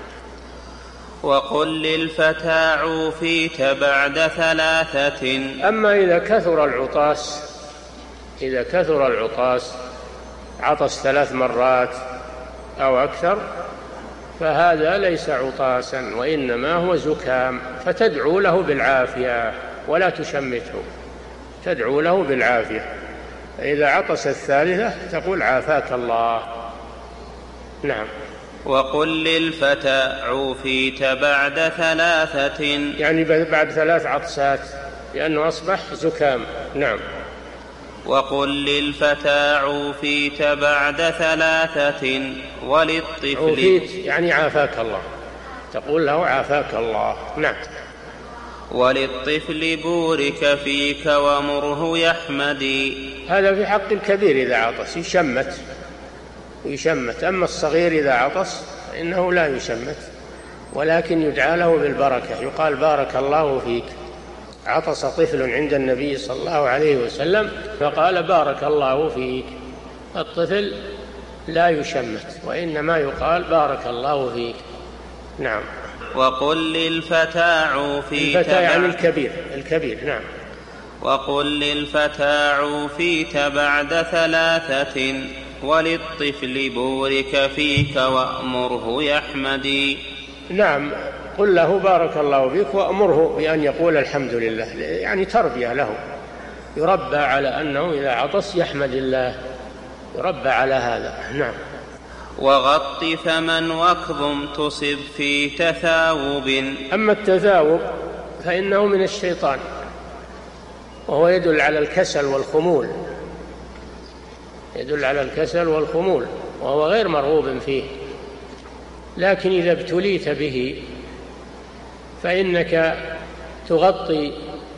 وقل للفتى عوفيت بعد 3. أما إذا كثر العطاس عطس 3 مرات أو أكثر، فهذا ليس عطاسا وإنما هو زكام، فتدعو له بالعافية ولا تشمته، تدعو له بالعافية. إذا عطس 3 تقول عافاك الله. نعم. وقل للفتى عوفيت بعد 3، يعني بعد 3 عطسات، لأنه أصبح زكام. نعم. وقل للفتى عوفيت بعد 3 وللطفل. عوفيت يعني عافاك الله، تقول له عافاك الله. نعم. وللطفل بورك فيك ومره يحمدي. هذا في حق الكبير إذا عطس يشمت. أما الصغير إذا عطس فإنه لا يشمت، ولكن يدعى له بالبركة، يقال بارك الله فيك. عطس طفل عند النبي صلى الله عليه وسلم فقال بارك الله فيك. الطفل لا يشمت وإنما يقال بارك الله فيك. نعم. وقل للفتى عوفيت. الفتى يعني الكبير. نعم. وقل للفتى عوفيت بعد 3 وللطفل بورك فيك وأمره يحمدي. نعم، قل له بارك الله فيك وأمره بأن يقول الحمد لله، يعني تربية له، يربى على أنه إذا عطس يحمد الله، يربى على هذا. نعم. وغط فمن واكظم تصب في تثاوب. أما التثاوب فإنه من الشيطان، وهو يدل على الكسل والخمول، وهو غير مرغوب فيه. لكن إذا ابتليت به فإنك تغطي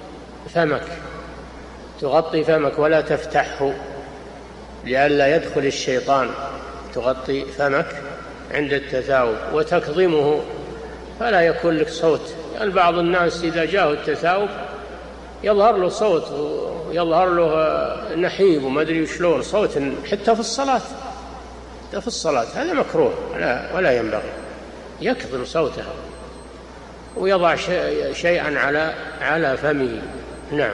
فمك ولا تفتحه لئلا يدخل الشيطان. تغطي فمك عند التثاوب وتكظمه فلا يكون لك صوت. يعني بعض الناس إذا جاءه التثاوب يظهر له صوت ويظهر له نحيب وما أدري شلون صوت، حتى في الصلاة هذا مكروه ولا ينبغي. يكظم صوته ويضع شيئا على فمه. نعم.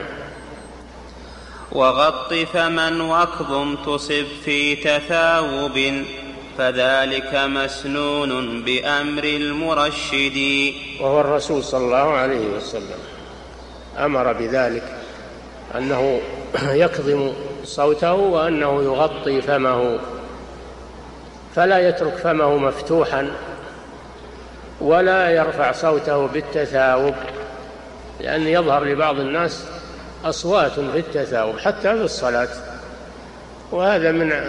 وغط فمن واكظم تصب في تثاوب فذلك مسنون بأمر المرشد. وهو الرسول صلى الله عليه وسلم أمر بذلك، أنه يكظم صوته وأنه يغطي فمه، فلا يترك فمه مفتوحا ولا يرفع صوته بالتثاوب، لأن يظهر لبعض الناس أصوات في التثاوب حتى في الصلاة، وهذا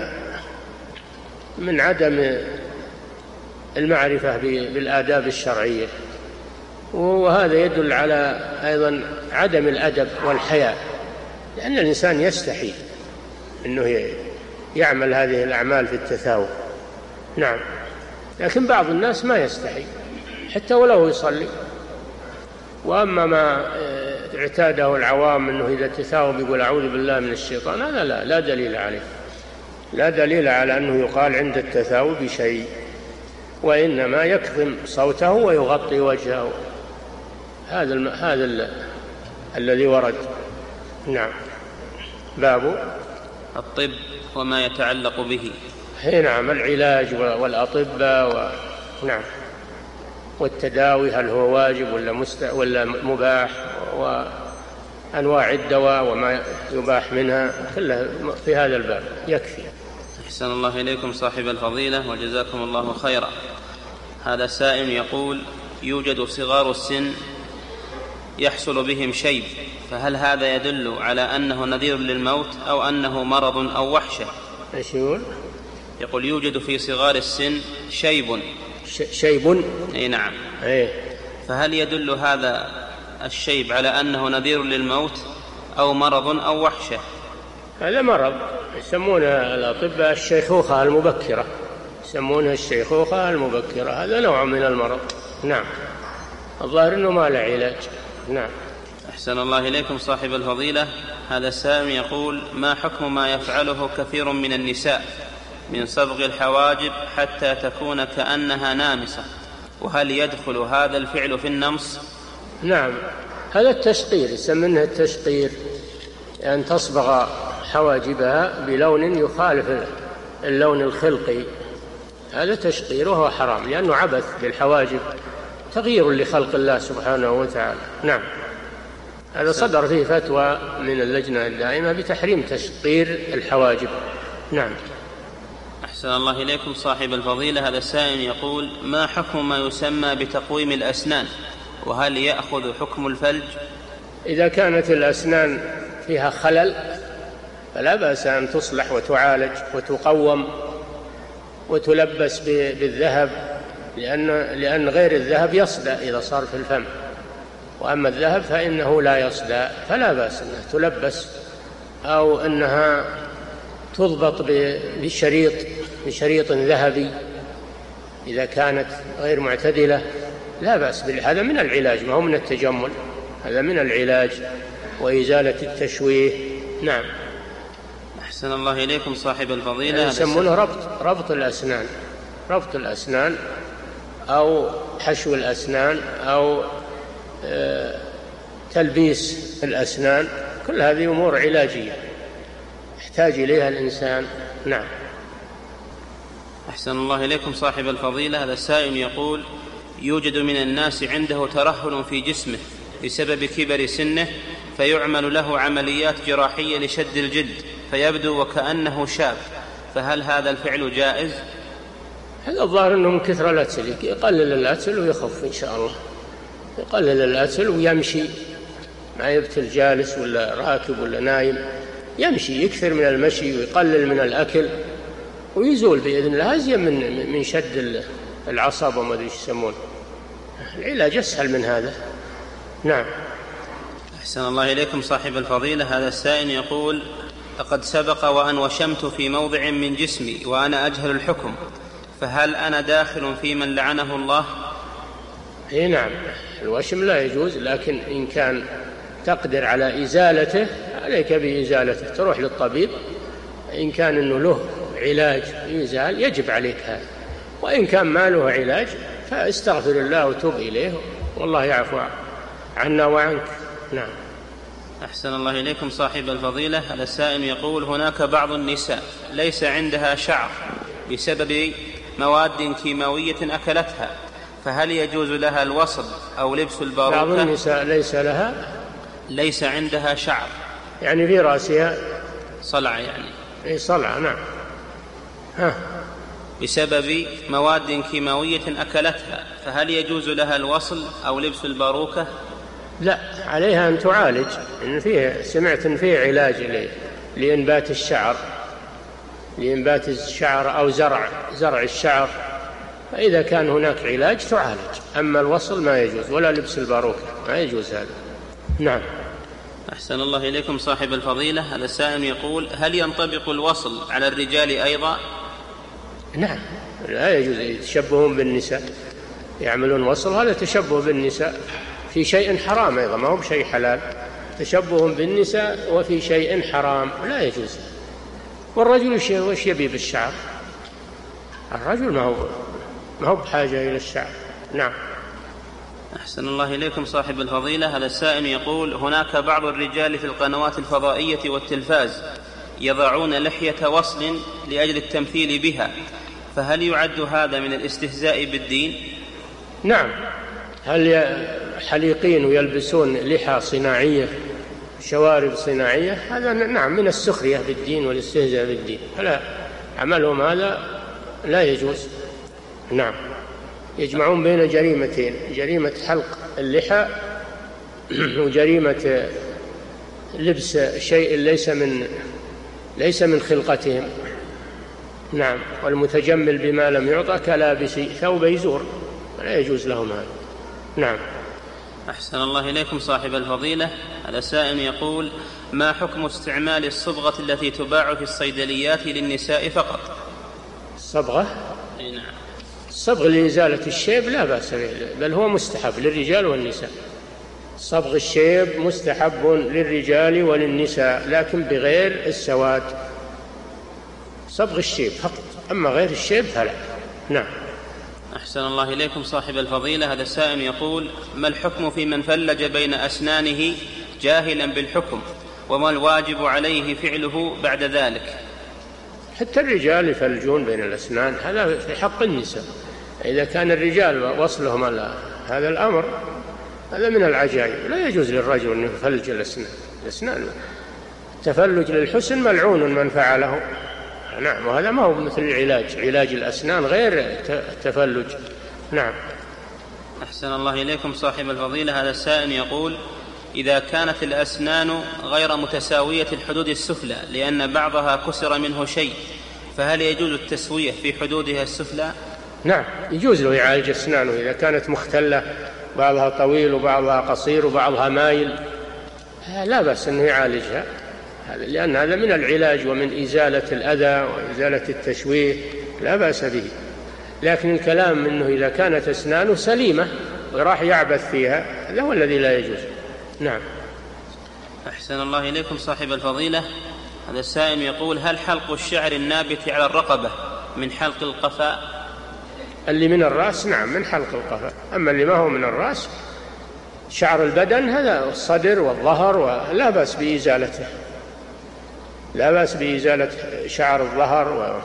من عدم المعرفة بالآداب الشرعية، وهذا يدل على أيضا عدم الأدب والحياء، لأن الإنسان يستحي أنه يعمل هذه الأعمال في التثاوب. نعم. لكن بعض الناس ما يستحي حتى ولو يصلي. وأما ما اعتاده العوام أنه إذا تثاوب يقول أعوذ بالله من الشيطان، هذا لا دليل عليه، لا دليل على أنه يقال عند التثاوب شيء، وإنما يكظم صوته ويغطي وجهه. هذا الذي ورد. نعم. باب الطب وما يتعلق به. نعم، العلاج والأطباء نعم، والتداوي هل هو واجب ولا مباح، وأنواع الدواء وما يباح منها، كلها في هذا الباب يكفي. أحسن الله إليكم صاحب الفضيلة وجزاكم الله خيرا. هذا سائل يقول: يوجد صغار السن يحصل بهم شيب، فهل هذا يدل على أنه نذير للموت أو أنه مرض أو وحشة؟ ايش يقول؟ يقول يوجد في صغار السن شيب. شيب؟ اي نعم. ايه. فهل يدل هذا الشيب على أنه نذير للموت أو مرض أو وحشة؟ هذا مرض يسمونها الأطباء الشيخوخة المبكرة، يسمونها الشيخوخة المبكرة، هذا نوع من المرض. نعم، الظاهر أنه ما له علاج. نعم. أحسن الله إليكم صاحب الفضيلة. هذا السائل يقول: ما حكم ما يفعله كثير من النساء من صبغ الحواجب حتى تكون كأنها نامصة، وهل يدخل هذا الفعل في النمص؟ نعم، هذا التشقير، يسمونه التشقير، أن تصبغ حواجبها بلون يخالف اللون الخلقي، هذا تشقير وهو حرام، لأنه عبث بالحواجب، تغيير لخلق الله سبحانه وتعالى. نعم، هذا صدر فيه فتوى من اللجنة الدائمة بتحريم تشقير الحواجب. نعم. أحسن الله إليكم صاحب الفضيلة. هذا السائل يقول: ما حكم ما يسمى بتقويم الأسنان، وهل يأخذ حكم الفلج؟ إذا كانت الأسنان فيها خلل فلا بأس أن تصلح وتعالج وتقوم وتلبس بالذهب، لأن غير الذهب يصدأ إذا صار في الفم، وأما الذهب فإنه لا يصدأ، فلا بأس أنها تلبس أو أنها تضبط بشريط ذهبي إذا كانت غير معتدلة، لا بأس هذا من العلاج، ما هو من التجمل، هذا من العلاج وإزالة التشويه. نعم. أحسن الله إليكم صاحب الفضيلة. يسمونه ربط الأسنان أو حشو الأسنان أو تلبيس الأسنان، كل هذه أمور علاجية يحتاج إليها الإنسان. نعم. أحسن الله إليكم صاحب الفضيلة. هذا السائل يقول: يوجد من الناس عنده ترهل في جسمه بسبب كبر سنه، فيعمل له عمليات جراحية لشد الجلد فيبدو وكأنه شاب، فهل هذا الفعل جائز؟ هذا الظاهر أنه من كثر الأكل، يقلل الأكل ويخف إن شاء الله، يقلل الأكل ويمشي، ما يبتل جالس ولا راكب ولا نايم، يمشي، يكثر من المشي ويقلل من الأكل ويزول بإذن الله أزين من شد العصب وما أدري يسمون، العلاج أسهل من هذا. نعم. أحسن الله إليكم صاحب الفضيلة. هذا السائل يقول: لقد سبق وأن وشمت في موضع من جسمي وأنا أجهل الحكم، فهل أنا داخل في من لعنه الله؟ إيه نعم، الوشم لا يجوز، لكن إن كان تقدر على إزالته عليك بإزالته، تروح للطبيب، إن كان إنه له علاج يزال يجب عليك هذا، وإن كان ما له علاج فاستغفر الله وتوب إليه، والله يعفو عنا وعنك. نعم. أحسن الله إليكم صاحب الفضيلة. هذا السائل يقول: هناك بعض النساء ليس عندها شعر بسبب مواد كيماوية أكلتها، فهل يجوز لها الوصل أو لبس الباروكة؟ بعض النساء ليس عندها شعر، يعني في رأسها صلع، يعني أي صلع. نعم. بسبب مواد كيماوية أكلتها، فهل يجوز لها الوصل أو لبس الباروكة؟ لا، عليها أن تعالج، إن فيه سمعت إن فيه علاج لإنبات الشعر أو زرع الشعر، فإذا كان هناك علاج تعالج، أما الوصل ما يجوز ولا لبس الباروكة ما يجوز هذا. نعم. أحسن الله إليكم صاحب الفضيلة. هذا السائل يقول: هل ينطبق الوصل على الرجال أيضا؟ نعم، لا يجوز، يتشبهون بالنساء، يعملون وصل، هذا تشبه بالنساء في شيء حرام أيضا، ما هو بشيء حلال، تشبه بالنساء وفي شيء حرام لا يجوز. والرجل وش يبي بالشعر؟ الرجل ما هو بحاجة إلى الشعر. نعم. أحسن الله إليكم صاحب الفضيلة. هذا السائل يقول: هناك بعض الرجال في القنوات الفضائية والتلفاز يضعون لحية وصل لأجل التمثيل بها، فهل يعد هذا من الاستهزاء بالدين؟ نعم. هل حليقين ويلبسون لحى صناعية، شوارب صناعية، هذا نعم من السخرية بالدين والاستهزاء بالدين، فلا، عملهم هذا لا يجوز. نعم. يجمعون بين جريمتين: جريمة حلق اللحى وجريمة لبس شيء ليس من خلقتهم. نعم. والمتجمل بما لم يعطى كلابس ثوب يزور، لا يجوز لهم هذا. نعم. أحسن الله إليكم صاحب الفضيلة. هذا سائل يقول: ما حكم استعمال الصبغة التي تباع في الصيدليات للنساء فقط؟ الصبغة؟ نعم. الصبغ لإزالة الشيب لا بأس به، بل هو مستحب للرجال والنساء. صبغ الشيب مستحب للرجال وللنساء، لكن بغير السواد. صبغ الشيب فقط، أما غير الشيب فلا. نعم. أحسن الله إليكم صاحب الفضيلة. هذا السائل يقول: ما الحكم في من فلج بين أسنانه جاهلا بالحكم، وما الواجب عليه فعله بعد ذلك؟ حتى الرجال يفلجون بين الأسنان، هذا في حق النساء. إذا كان الرجال وصلهم هذا الأمر، هذا من العجائب. لا يجوز للرجل أن يفلج الأسنان. التفلج للحسن ملعون من فعله. نعم. وهذا ما هو مثل علاج الأسنان غير التفلج. نعم. أحسن الله إليكم صاحب الفضيلة. هذا السائل يقول: إذا كانت الأسنان غير متساوية الحدود السفلى لأن بعضها كسر منه شيء، فهل يجوز التسوية في حدودها السفلى؟ نعم، يجوز له يعالج أسنانه إذا كانت مختلة، بعضها طويل وبعضها قصير وبعضها مايل، لا بأس أنه يعالجها، لأن هذا من العلاج ومن إزالة الأذى وإزالة التشويه، لا بأس به. لكن الكلام أنه إذا كانت أسنانه سليمة وراح يعبث فيها، هذا هو الذي لا يجوز. نعم. أحسن الله إليكم صاحب الفضيلة. هذا السائل يقول: هل حلق الشعر النابت على الرقبة من حلق القفاء؟ اللي من الرأس نعم من حلق القفاء، أما اللي ما هو من الرأس شعر البدن هذا الصدر والظهر ولا بأس بإزالته، لا بأس بإزالة شعر الظهر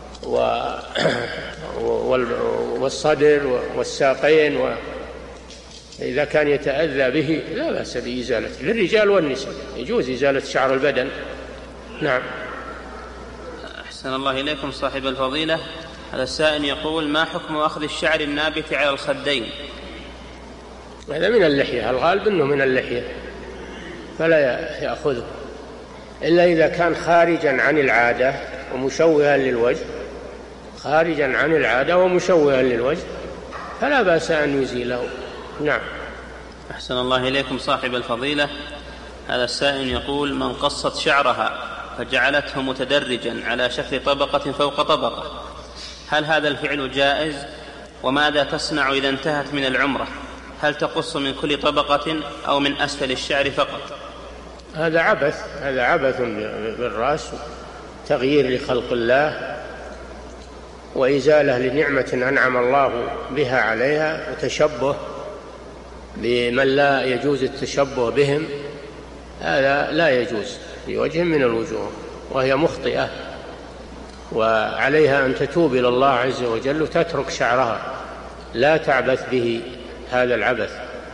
والصدر والساقين، إذا كان يتأذى به لا بأس بإزالته، للرجال والنساء يجوز إزالة شعر البدن. نعم. أحسن الله إليكم صاحب الفضيلة. هذا السائل يقول: ما حكم أخذ الشعر النابت على الخدين؟ هذا من اللحية، الغالب أنه من اللحية، فلا يأخذه إلا إذا كان خارجا عن العادة ومشوها للوجه، خارجا عن العادة ومشوها للوجه فلا بأس أن يزيله. نعم. أحسن الله إليكم صاحب الفضيلة. هذا السائل يقول: من قصت شعرها فجعلته متدرجا على شكل طبقة فوق طبقة، هل هذا الفعل جائز؟ وماذا تصنع إذا انتهت من العمرة؟ هل تقص من كل طبقة أو من أسفل الشعر فقط؟ هذا عبث بالرأس، تغيير لخلق الله وإزالة لنعمة أنعم الله بها عليها، وتشبه بمن لا يجوز التشبه بهم، هذا لا يجوز بوجه من الوجوه، وهي مخطئة، وعليها أن تتوب إلى الله عز وجل وتترك شعرها، لا تعبث به هذا العبث.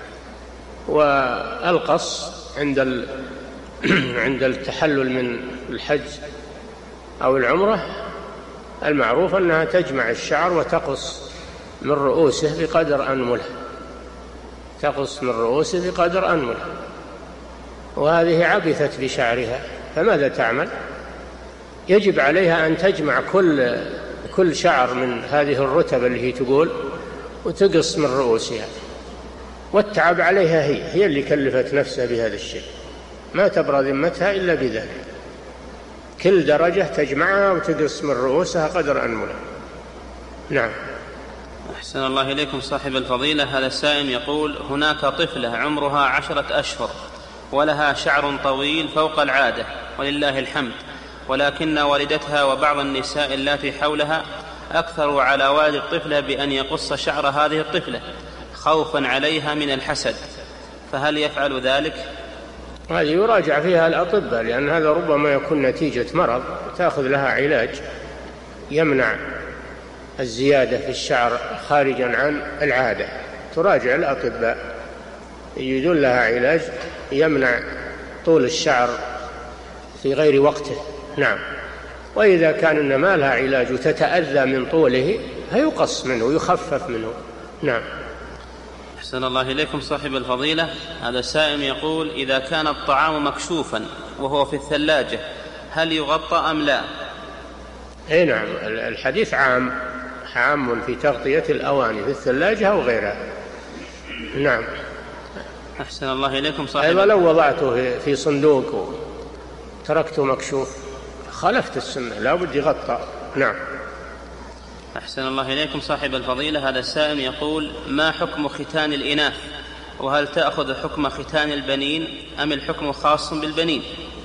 والقص عند التحلل من الحج أو العمرة المعروف أنها تجمع الشعر وتقص من رؤوسه بقدر أنمله، تقص من رؤوسه بقدر أنمله، وهذه عبثت بشعرها، فماذا تعمل؟ يجب عليها أن تجمع كل شعر من هذه الرتب اللي هي تقول وتقص من رؤوسها، والتعب عليها، هي اللي كلفت نفسها بهذا الشيء، ما تبرى ذمتها إلا بذلك، كل درجة تجمعها وتقص من رؤوسها قدر أنمله. نعم. أحسن الله إليكم صاحب الفضيلة. هذا السائل يقول: هناك طفلة عمرها 10 أشهر ولها شعر طويل فوق العادة ولله الحمد، ولكن والدتها وبعض النساء اللاتي حولها أكثروا على والد الطفلة بأن يقص شعر هذه الطفلة خوفا عليها من الحسد، فهل يفعل ذلك؟ هذه يراجع فيها الأطباء، لأن هذا ربما يكون نتيجة مرض تأخذ لها علاج يمنع الزيادة في الشعر خارجا عن العادة. تراجع الأطباء يجدون لها علاج يمنع طول الشعر في غير وقته. نعم. وإذا كان ما لها علاج وتتأذى من طوله فيقص منه ويخفف منه. نعم. أحسن الله إليكم صاحب الفضيلة. هذا سائل يقول: إذا كان الطعام مكشوفا وهو في الثلاجة هل يغطى أم لا؟ أي نعم، الحديث عام في تغطية الأواني في الثلاجة أو غيرها. نعم. أحسن الله إليكم صاحب أيضا لو وضعته في صندوق وتركته مكشوف خالفت السنة، لا بد يغطى. نعم. أحسن الله إليكم صاحب الفضيلة. هذا السائل يقول: ما حكم ختان الإناث، وهل تأخذ حكم ختان البنين أم الحكم خاص بالبنين؟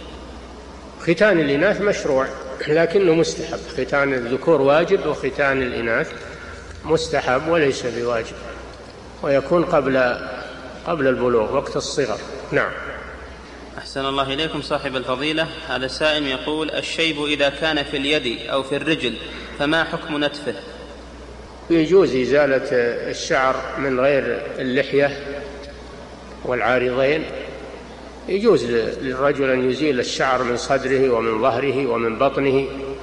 ختان الإناث مشروع لكنه مستحب. ختان الذكور واجب وختان الإناث مستحب وليس بواجب، ويكون قبل البلوغ وقت الصغر. نعم. أحسن الله إليكم صاحب الفضيلة. هذا السائل يقول: الشيب إذا كان في اليد أو في الرجل فما حكم نتفه؟ يجوز إزالة الشعر من غير اللحية والعارضين. يجوز للرجل أن يزيل الشعر من صدره ومن ظهره ومن بطنه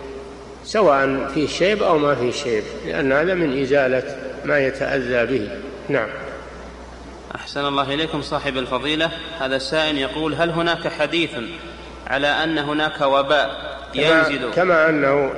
سواء فيه شيب أو ما فيه شيب، لأن هذا من إزالة ما يتأذى به. نعم. أحسن الله إليكم صاحب الفضيلة. هذا السائل يقول: هل هناك حديث على أن هناك وباء ينزل كما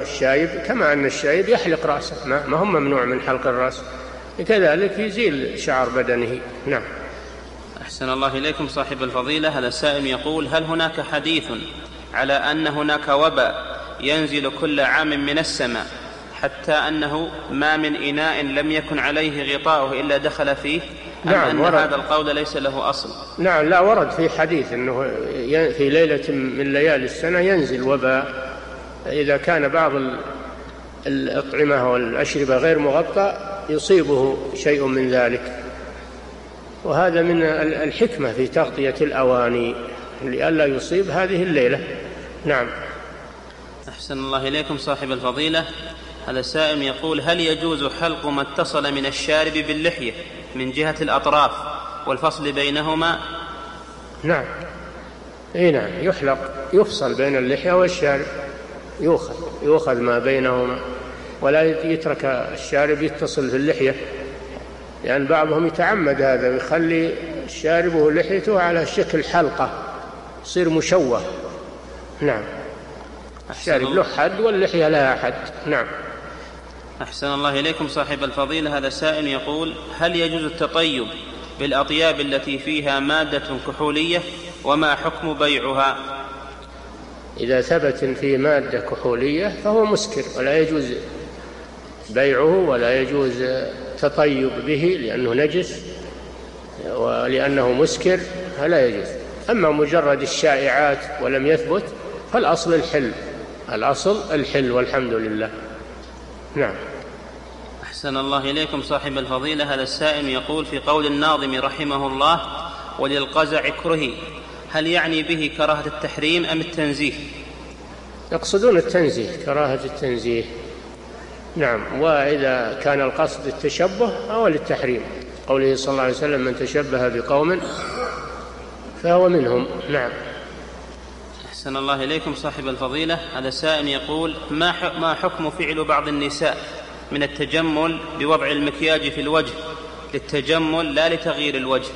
أن الشايب يحلق رأسه، ما هم ممنوع من حلق الرأس، كذلك يزيل شعر بدنه. نعم. أحسن الله إليكم صاحب الفضيلة. هذا السائل يقول: هل هناك حديث على أن هناك وباء ينزل كل عام من السماء حتى أنه ما من إناء لم يكن عليه غطاؤه إلا دخل فيه؟ نعم. أن هذا القول ليس له أصل؟ نعم، لا، ورد في حديث أنه في ليلة من ليالي السنة ينزل وباء إذا كان بعض الأطعمة والأشربة غير مغطى يصيبه شيء من ذلك، وهذا من الحكمة في تغطية الأواني لئلا يصيب هذه الليلة. نعم. أحسن الله إليكم صاحب الفضيلة. هذا السائل يقول: هل يجوز حلق ما اتصل من الشارب باللحية من جهة الأطراف والفصل بينهما؟ نعم. نعم، يحلق، يفصل بين اللحية والشارب، يؤخذ ما بينهما، ولا يترك الشارب يتصل في اللحية، لأن يعني بعضهم يتعمد هذا ويخلي الشارب ولحيته على شكل حلقة يصير مشوه. نعم. الشارب له حد واللحية لها حد. نعم. أحسن الله إليكم صاحب الفضيلة. هذا سائل يقول: هل يجوز التطيب بالأطياب التي فيها مادة كحولية، وما حكم بيعها؟ إذا ثبت فيه مادة كحولية فهو مسكر ولا يجوز بيعه ولا يجوز تطيب به لأنه نجس ولأنه مسكر فلا يجوز. أما مجرد الشائعات ولم يثبت فالأصل الحل والحمد لله. نعم. أحسن الله إليكم صاحب الفضيلة. هذا السائل يقول: في قول الناظم رحمه الله: وللقزع كرهي، هل يعني به كراهة التحريم أم التنزيه؟ يقصدون التنزيه، كراهة التنزيه. نعم. وإذا كان القصد التشبه أو للتحريم، قوله صلى الله عليه وسلم: من تشبه بقوم فهو منهم. نعم. أحسن الله إليكم صاحب الفضيلة. هذا السائل يقول: ما حكم فعل بعض النساء من التجمل بوضع المكياج في الوجه للتجمل لا لتغيير الوجه؟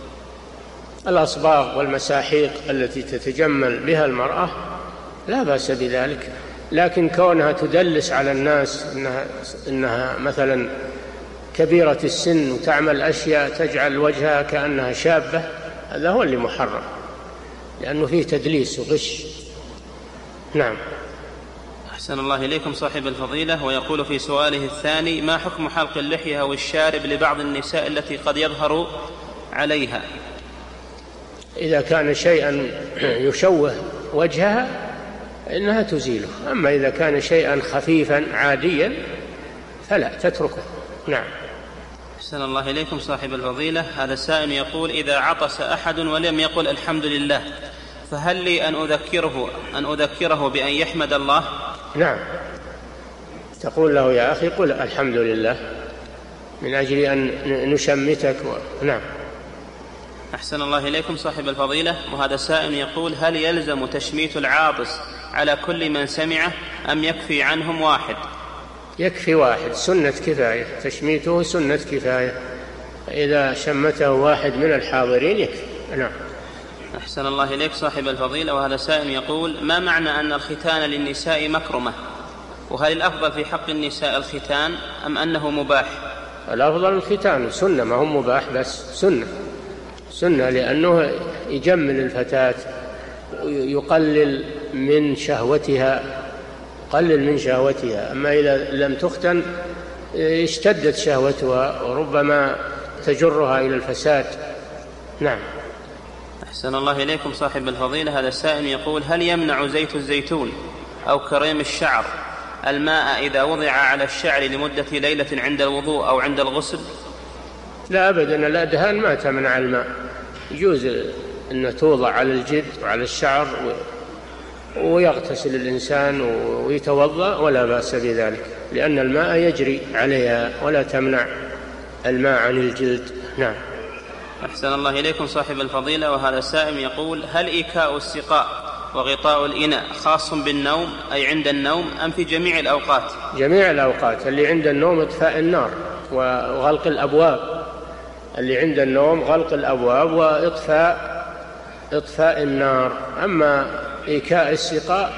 الأصباغ والمساحيق التي تتجمل بها المرأة لا بأس بذلك، لكن كونها تدلس على الناس إنها مثلا كبيرة السن وتعمل أشياء تجعل وجهها كأنها شابة، هذا هو اللي محرم، لأنه فيه تدليس وغش. نعم. أحسن الله إليكم صاحب الفضيلة، ويقول في سؤاله الثاني: ما حكم حلق اللحية أو الشارب لبعض النساء التي قد يظهر عليها؟ إذا كان شيئا يشوه وجهها إنها تزيله، أما إذا كان شيئا خفيفا عاديا فلا تتركه. نعم. أحسن الله إليكم صاحب الفضيلة، هذا سائل يقول: إذا عطس أحد ولم يقل الحمد لله فهل لي أن أذكره بأن يحمد الله؟ نعم، تقول له: يا أخي قل الحمد لله من أجل أن نشمتك. نعم. أحسن الله إليكم صاحب الفضيلة، وهذا سائل يقول: هل يلزم تشميت العاطس على كل من سمعه أم يكفي عنهم واحد؟ يكفي واحد، سنة كفاية، تشميته سنة كفاية، إذا شمته واحد من الحاضرين يكفي. نعم. أحسن الله إليك صاحب الفضيلة، وهذا سائل يقول: ما معنى أن الختان للنساء مكرمة؟ وهل الأفضل في حق النساء الختان أم أنه مباح؟ الأفضل الختان، سنة، ما هو مباح بس، سنة لأنه يجمل الفتاة، يقلل من شهوتها، أما إذا لم تختن اشتدت شهوتها وربما تجرها إلى الفساد. نعم. أحسن الله إليكم صاحب الفضيلة، هذا السائل يقول: هل يمنع زيت الزيتون أو كريم الشعر الماء إذا وضع على الشعر لمدة ليلة عند الوضوء أو عند الغسل؟ لا أبدا، الأدهان ما تمنع الماء، يجوز أن توضع على الجلد وعلى الشعر ويغتسل الإنسان ويتوضأ ولا بأس بذلك، لأن الماء يجري عليها ولا تمنع الماء عن الجلد. نعم. أحسن الله إليكم صاحب الفضيلة، وهذا سائل يقول: هل إيكاء السقاء وغطاء الإناء خاص بالنوم أي عند النوم أم في جميع الأوقات؟ جميع الأوقات، اللي عند النوم إطفاء النار وغلق الأبواب، اللي عند النوم غلق الأبواب وإطفاء النار. أما إيكاء السقاء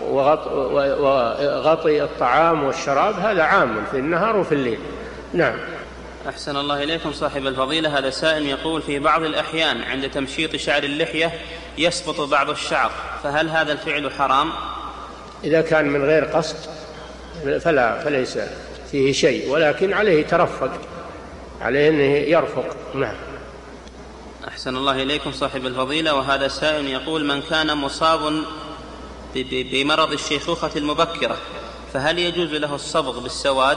وغطي الطعام والشراب هذا عام في النهار وفي الليل. نعم. أحسن الله إليكم صاحب الفضيلة، هذا سائل يقول: في بعض الأحيان عند تمشيط شعر اللحية يسقط بعض الشعر، فهل هذا الفعل حرام؟ إذا كان من غير قصد فليس فيه شيء، ولكن عليه ترفق، عليه أنه يرفق. نعم. أحسن الله إليكم صاحب الفضيلة، وهذا سائل يقول: من كان مصاب بمرض الشيخوخة المبكرة فهل يجوز له الصبغ بالسواد؟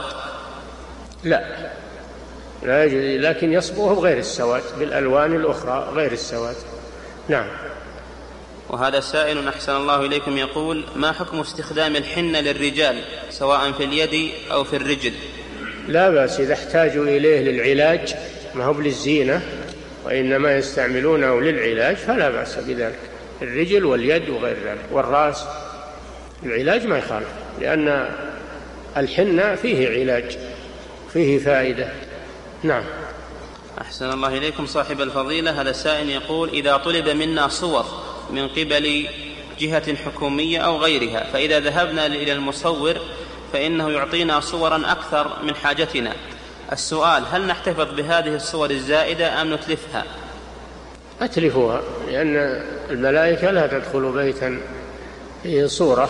لا يجوز، لكن يصبغه بغير السواد، بالألوان الأخرى غير السواد. نعم. وهذا سائل أحسن الله إليكم يقول: ما حكم استخدام الحنة للرجال سواء في اليد أو في الرجل؟ لا بأس إذا احتاجوا إليه للعلاج، ما هو للزينة وإنما يستعملونه للعلاج فلا بأس بذلك، الرجل واليد وغير ذلك والرأس، العلاج ما يخالف، لأن الحنة فيه علاج، فيه فائدة. نعم. أحسن الله إليكم صاحب الفضيلة، هذا سائل يقول: إذا طلب منا صور من قبل جهة حكومية أو غيرها، فإذا ذهبنا إلى المصور فإنه يعطينا صورا أكثر من حاجتنا، السؤال: هل نحتفظ بهذه الصور الزائدة أم نتلفها؟ أتلفوها، لأن الملائكة لا تدخل بيتا فيه صورة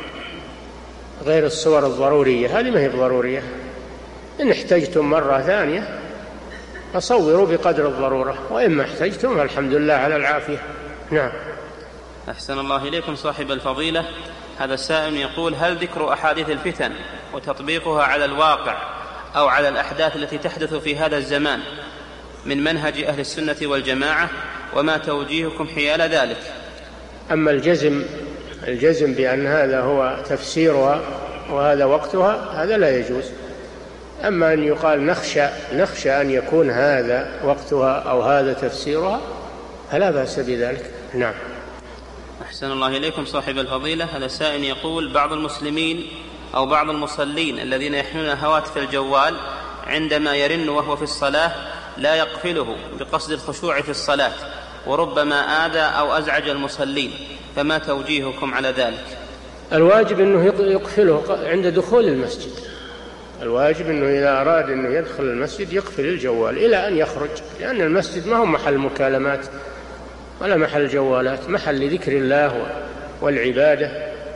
غير الصور الضرورية، هذه ما هي ضرورية. إن احتجتم مرة ثانية فصوروا بقدر الضرورة، وإما احتجتم فالحمد لله على العافية. نعم. أحسن الله إليكم صاحب الفضيلة، هذا السائل يقول: هل ذكر أحاديث الفتن وتطبيقها على الواقع أو على الأحداث التي تحدث في هذا الزمان من منهج أهل السنة والجماعة، وما توجيهكم حيال ذلك؟ أما الجزم بأن هذا هو تفسيرها وهذا وقتها هذا لا يجوز، أما أن يقال نخشى أن يكون هذا وقتها أو هذا تفسيرها فلا بأس بذلك. نعم. أحسن الله إليكم صاحب الفضيلة، هذا سائل يقول: بعض المسلمين أو بعض المصلين الذين يحملون هواتف الجوال عندما يرن وهو في الصلاة لا يقفله بقصد الخشوع في الصلاة، وربما آذى أو أزعج المصلين، فما توجيهكم على ذلك؟ الواجب أنه يقفله عند دخول المسجد، الواجب أنه إذا أراد أنه يدخل المسجد يقفل الجوال إلى أن يخرج، لأن المسجد ما هو محل مكالمات ولا محل جوالات، محل لذكر الله والعبادة،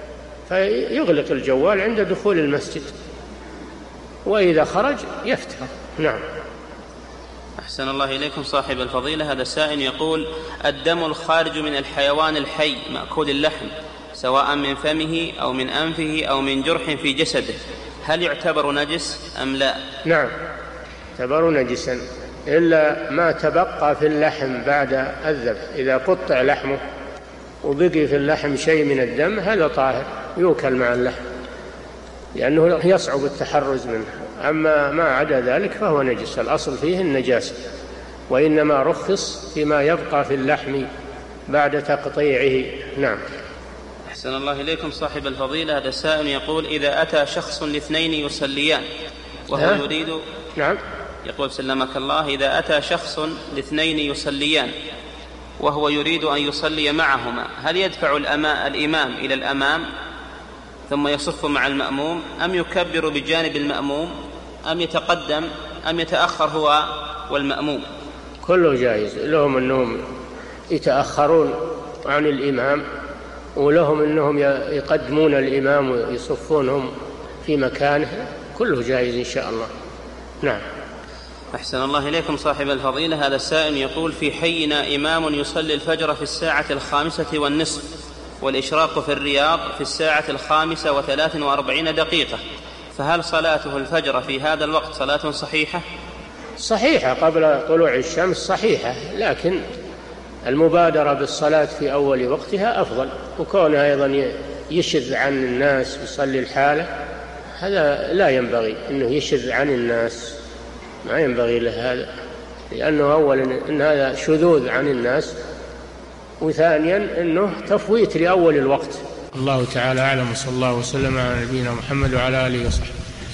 فيغلق الجوال عند دخول المسجد، وإذا خرج يفتح. نعم. أحسن الله إليكم صاحب الفضيلة. هذا السائل يقول: الدم الخارج من الحيوان الحي مأكول اللحم سواء من فمه أو من أنفه أو من جرح في جسده، هل يعتبر نجس أم لا؟ نعم، يعتبر نجسا إلا ما تبقى في اللحم بعد الذبح. إذا قطع لحمه وبقي في اللحم شيء من الدم هذا طاهر يؤكل مع اللحم، لأنه يصعب التحرز منه. أما ما عدا ذلك فهو نجس، الأصل فيه النجاسة، وإنما رخص فيما يبقى في اللحم بعد تقطيعه. نعم. أحسن الله إليكم صاحب الفضيلة. هذا السائل يقول: إذا أتى شخص لاثنين يصليان وهو يريد. نعم. يقول سلمك الله: إذا أتى شخص لاثنين يصليان وهو يريد أن يصلي معهما، هل يدفع الإمام إلى الأمام ثم يصف مع المأموم، أم يكبر بجانب المأموم، أم يتقدم، أم يتأخر هو والمأموم؟ كله جائز، لهم أنهم يتأخرون عن الإمام، ولهم أنهم يقدمون الإمام ويصفونهم في مكانه، كله جائز إن شاء الله. نعم. أحسن الله إليكم صاحب الفضيلة. هذا السائل يقول: في حينا إمام يصلي الفجر في 1:05 والإشراق في الرياض في 1:43 فهل صلاته الفجر في هذا الوقت صلاة صحيحة؟ صحيحة قبل طلوع الشمس، صحيحة، لكن المبادرة بالصلاة في أول وقتها أفضل، وكونه أيضا يشذ عن الناس يصلي الحالة، هذا لا ينبغي أنه يشذ عن الناس، ما ينبغي له هذا، لأنه أولا أن هذا شذوذ عن الناس، وثانيا أنه تفويت لأول الوقت. الله تعالى أعلم، صلى الله وسلم على نبينا محمد وعلى آله وصحبه.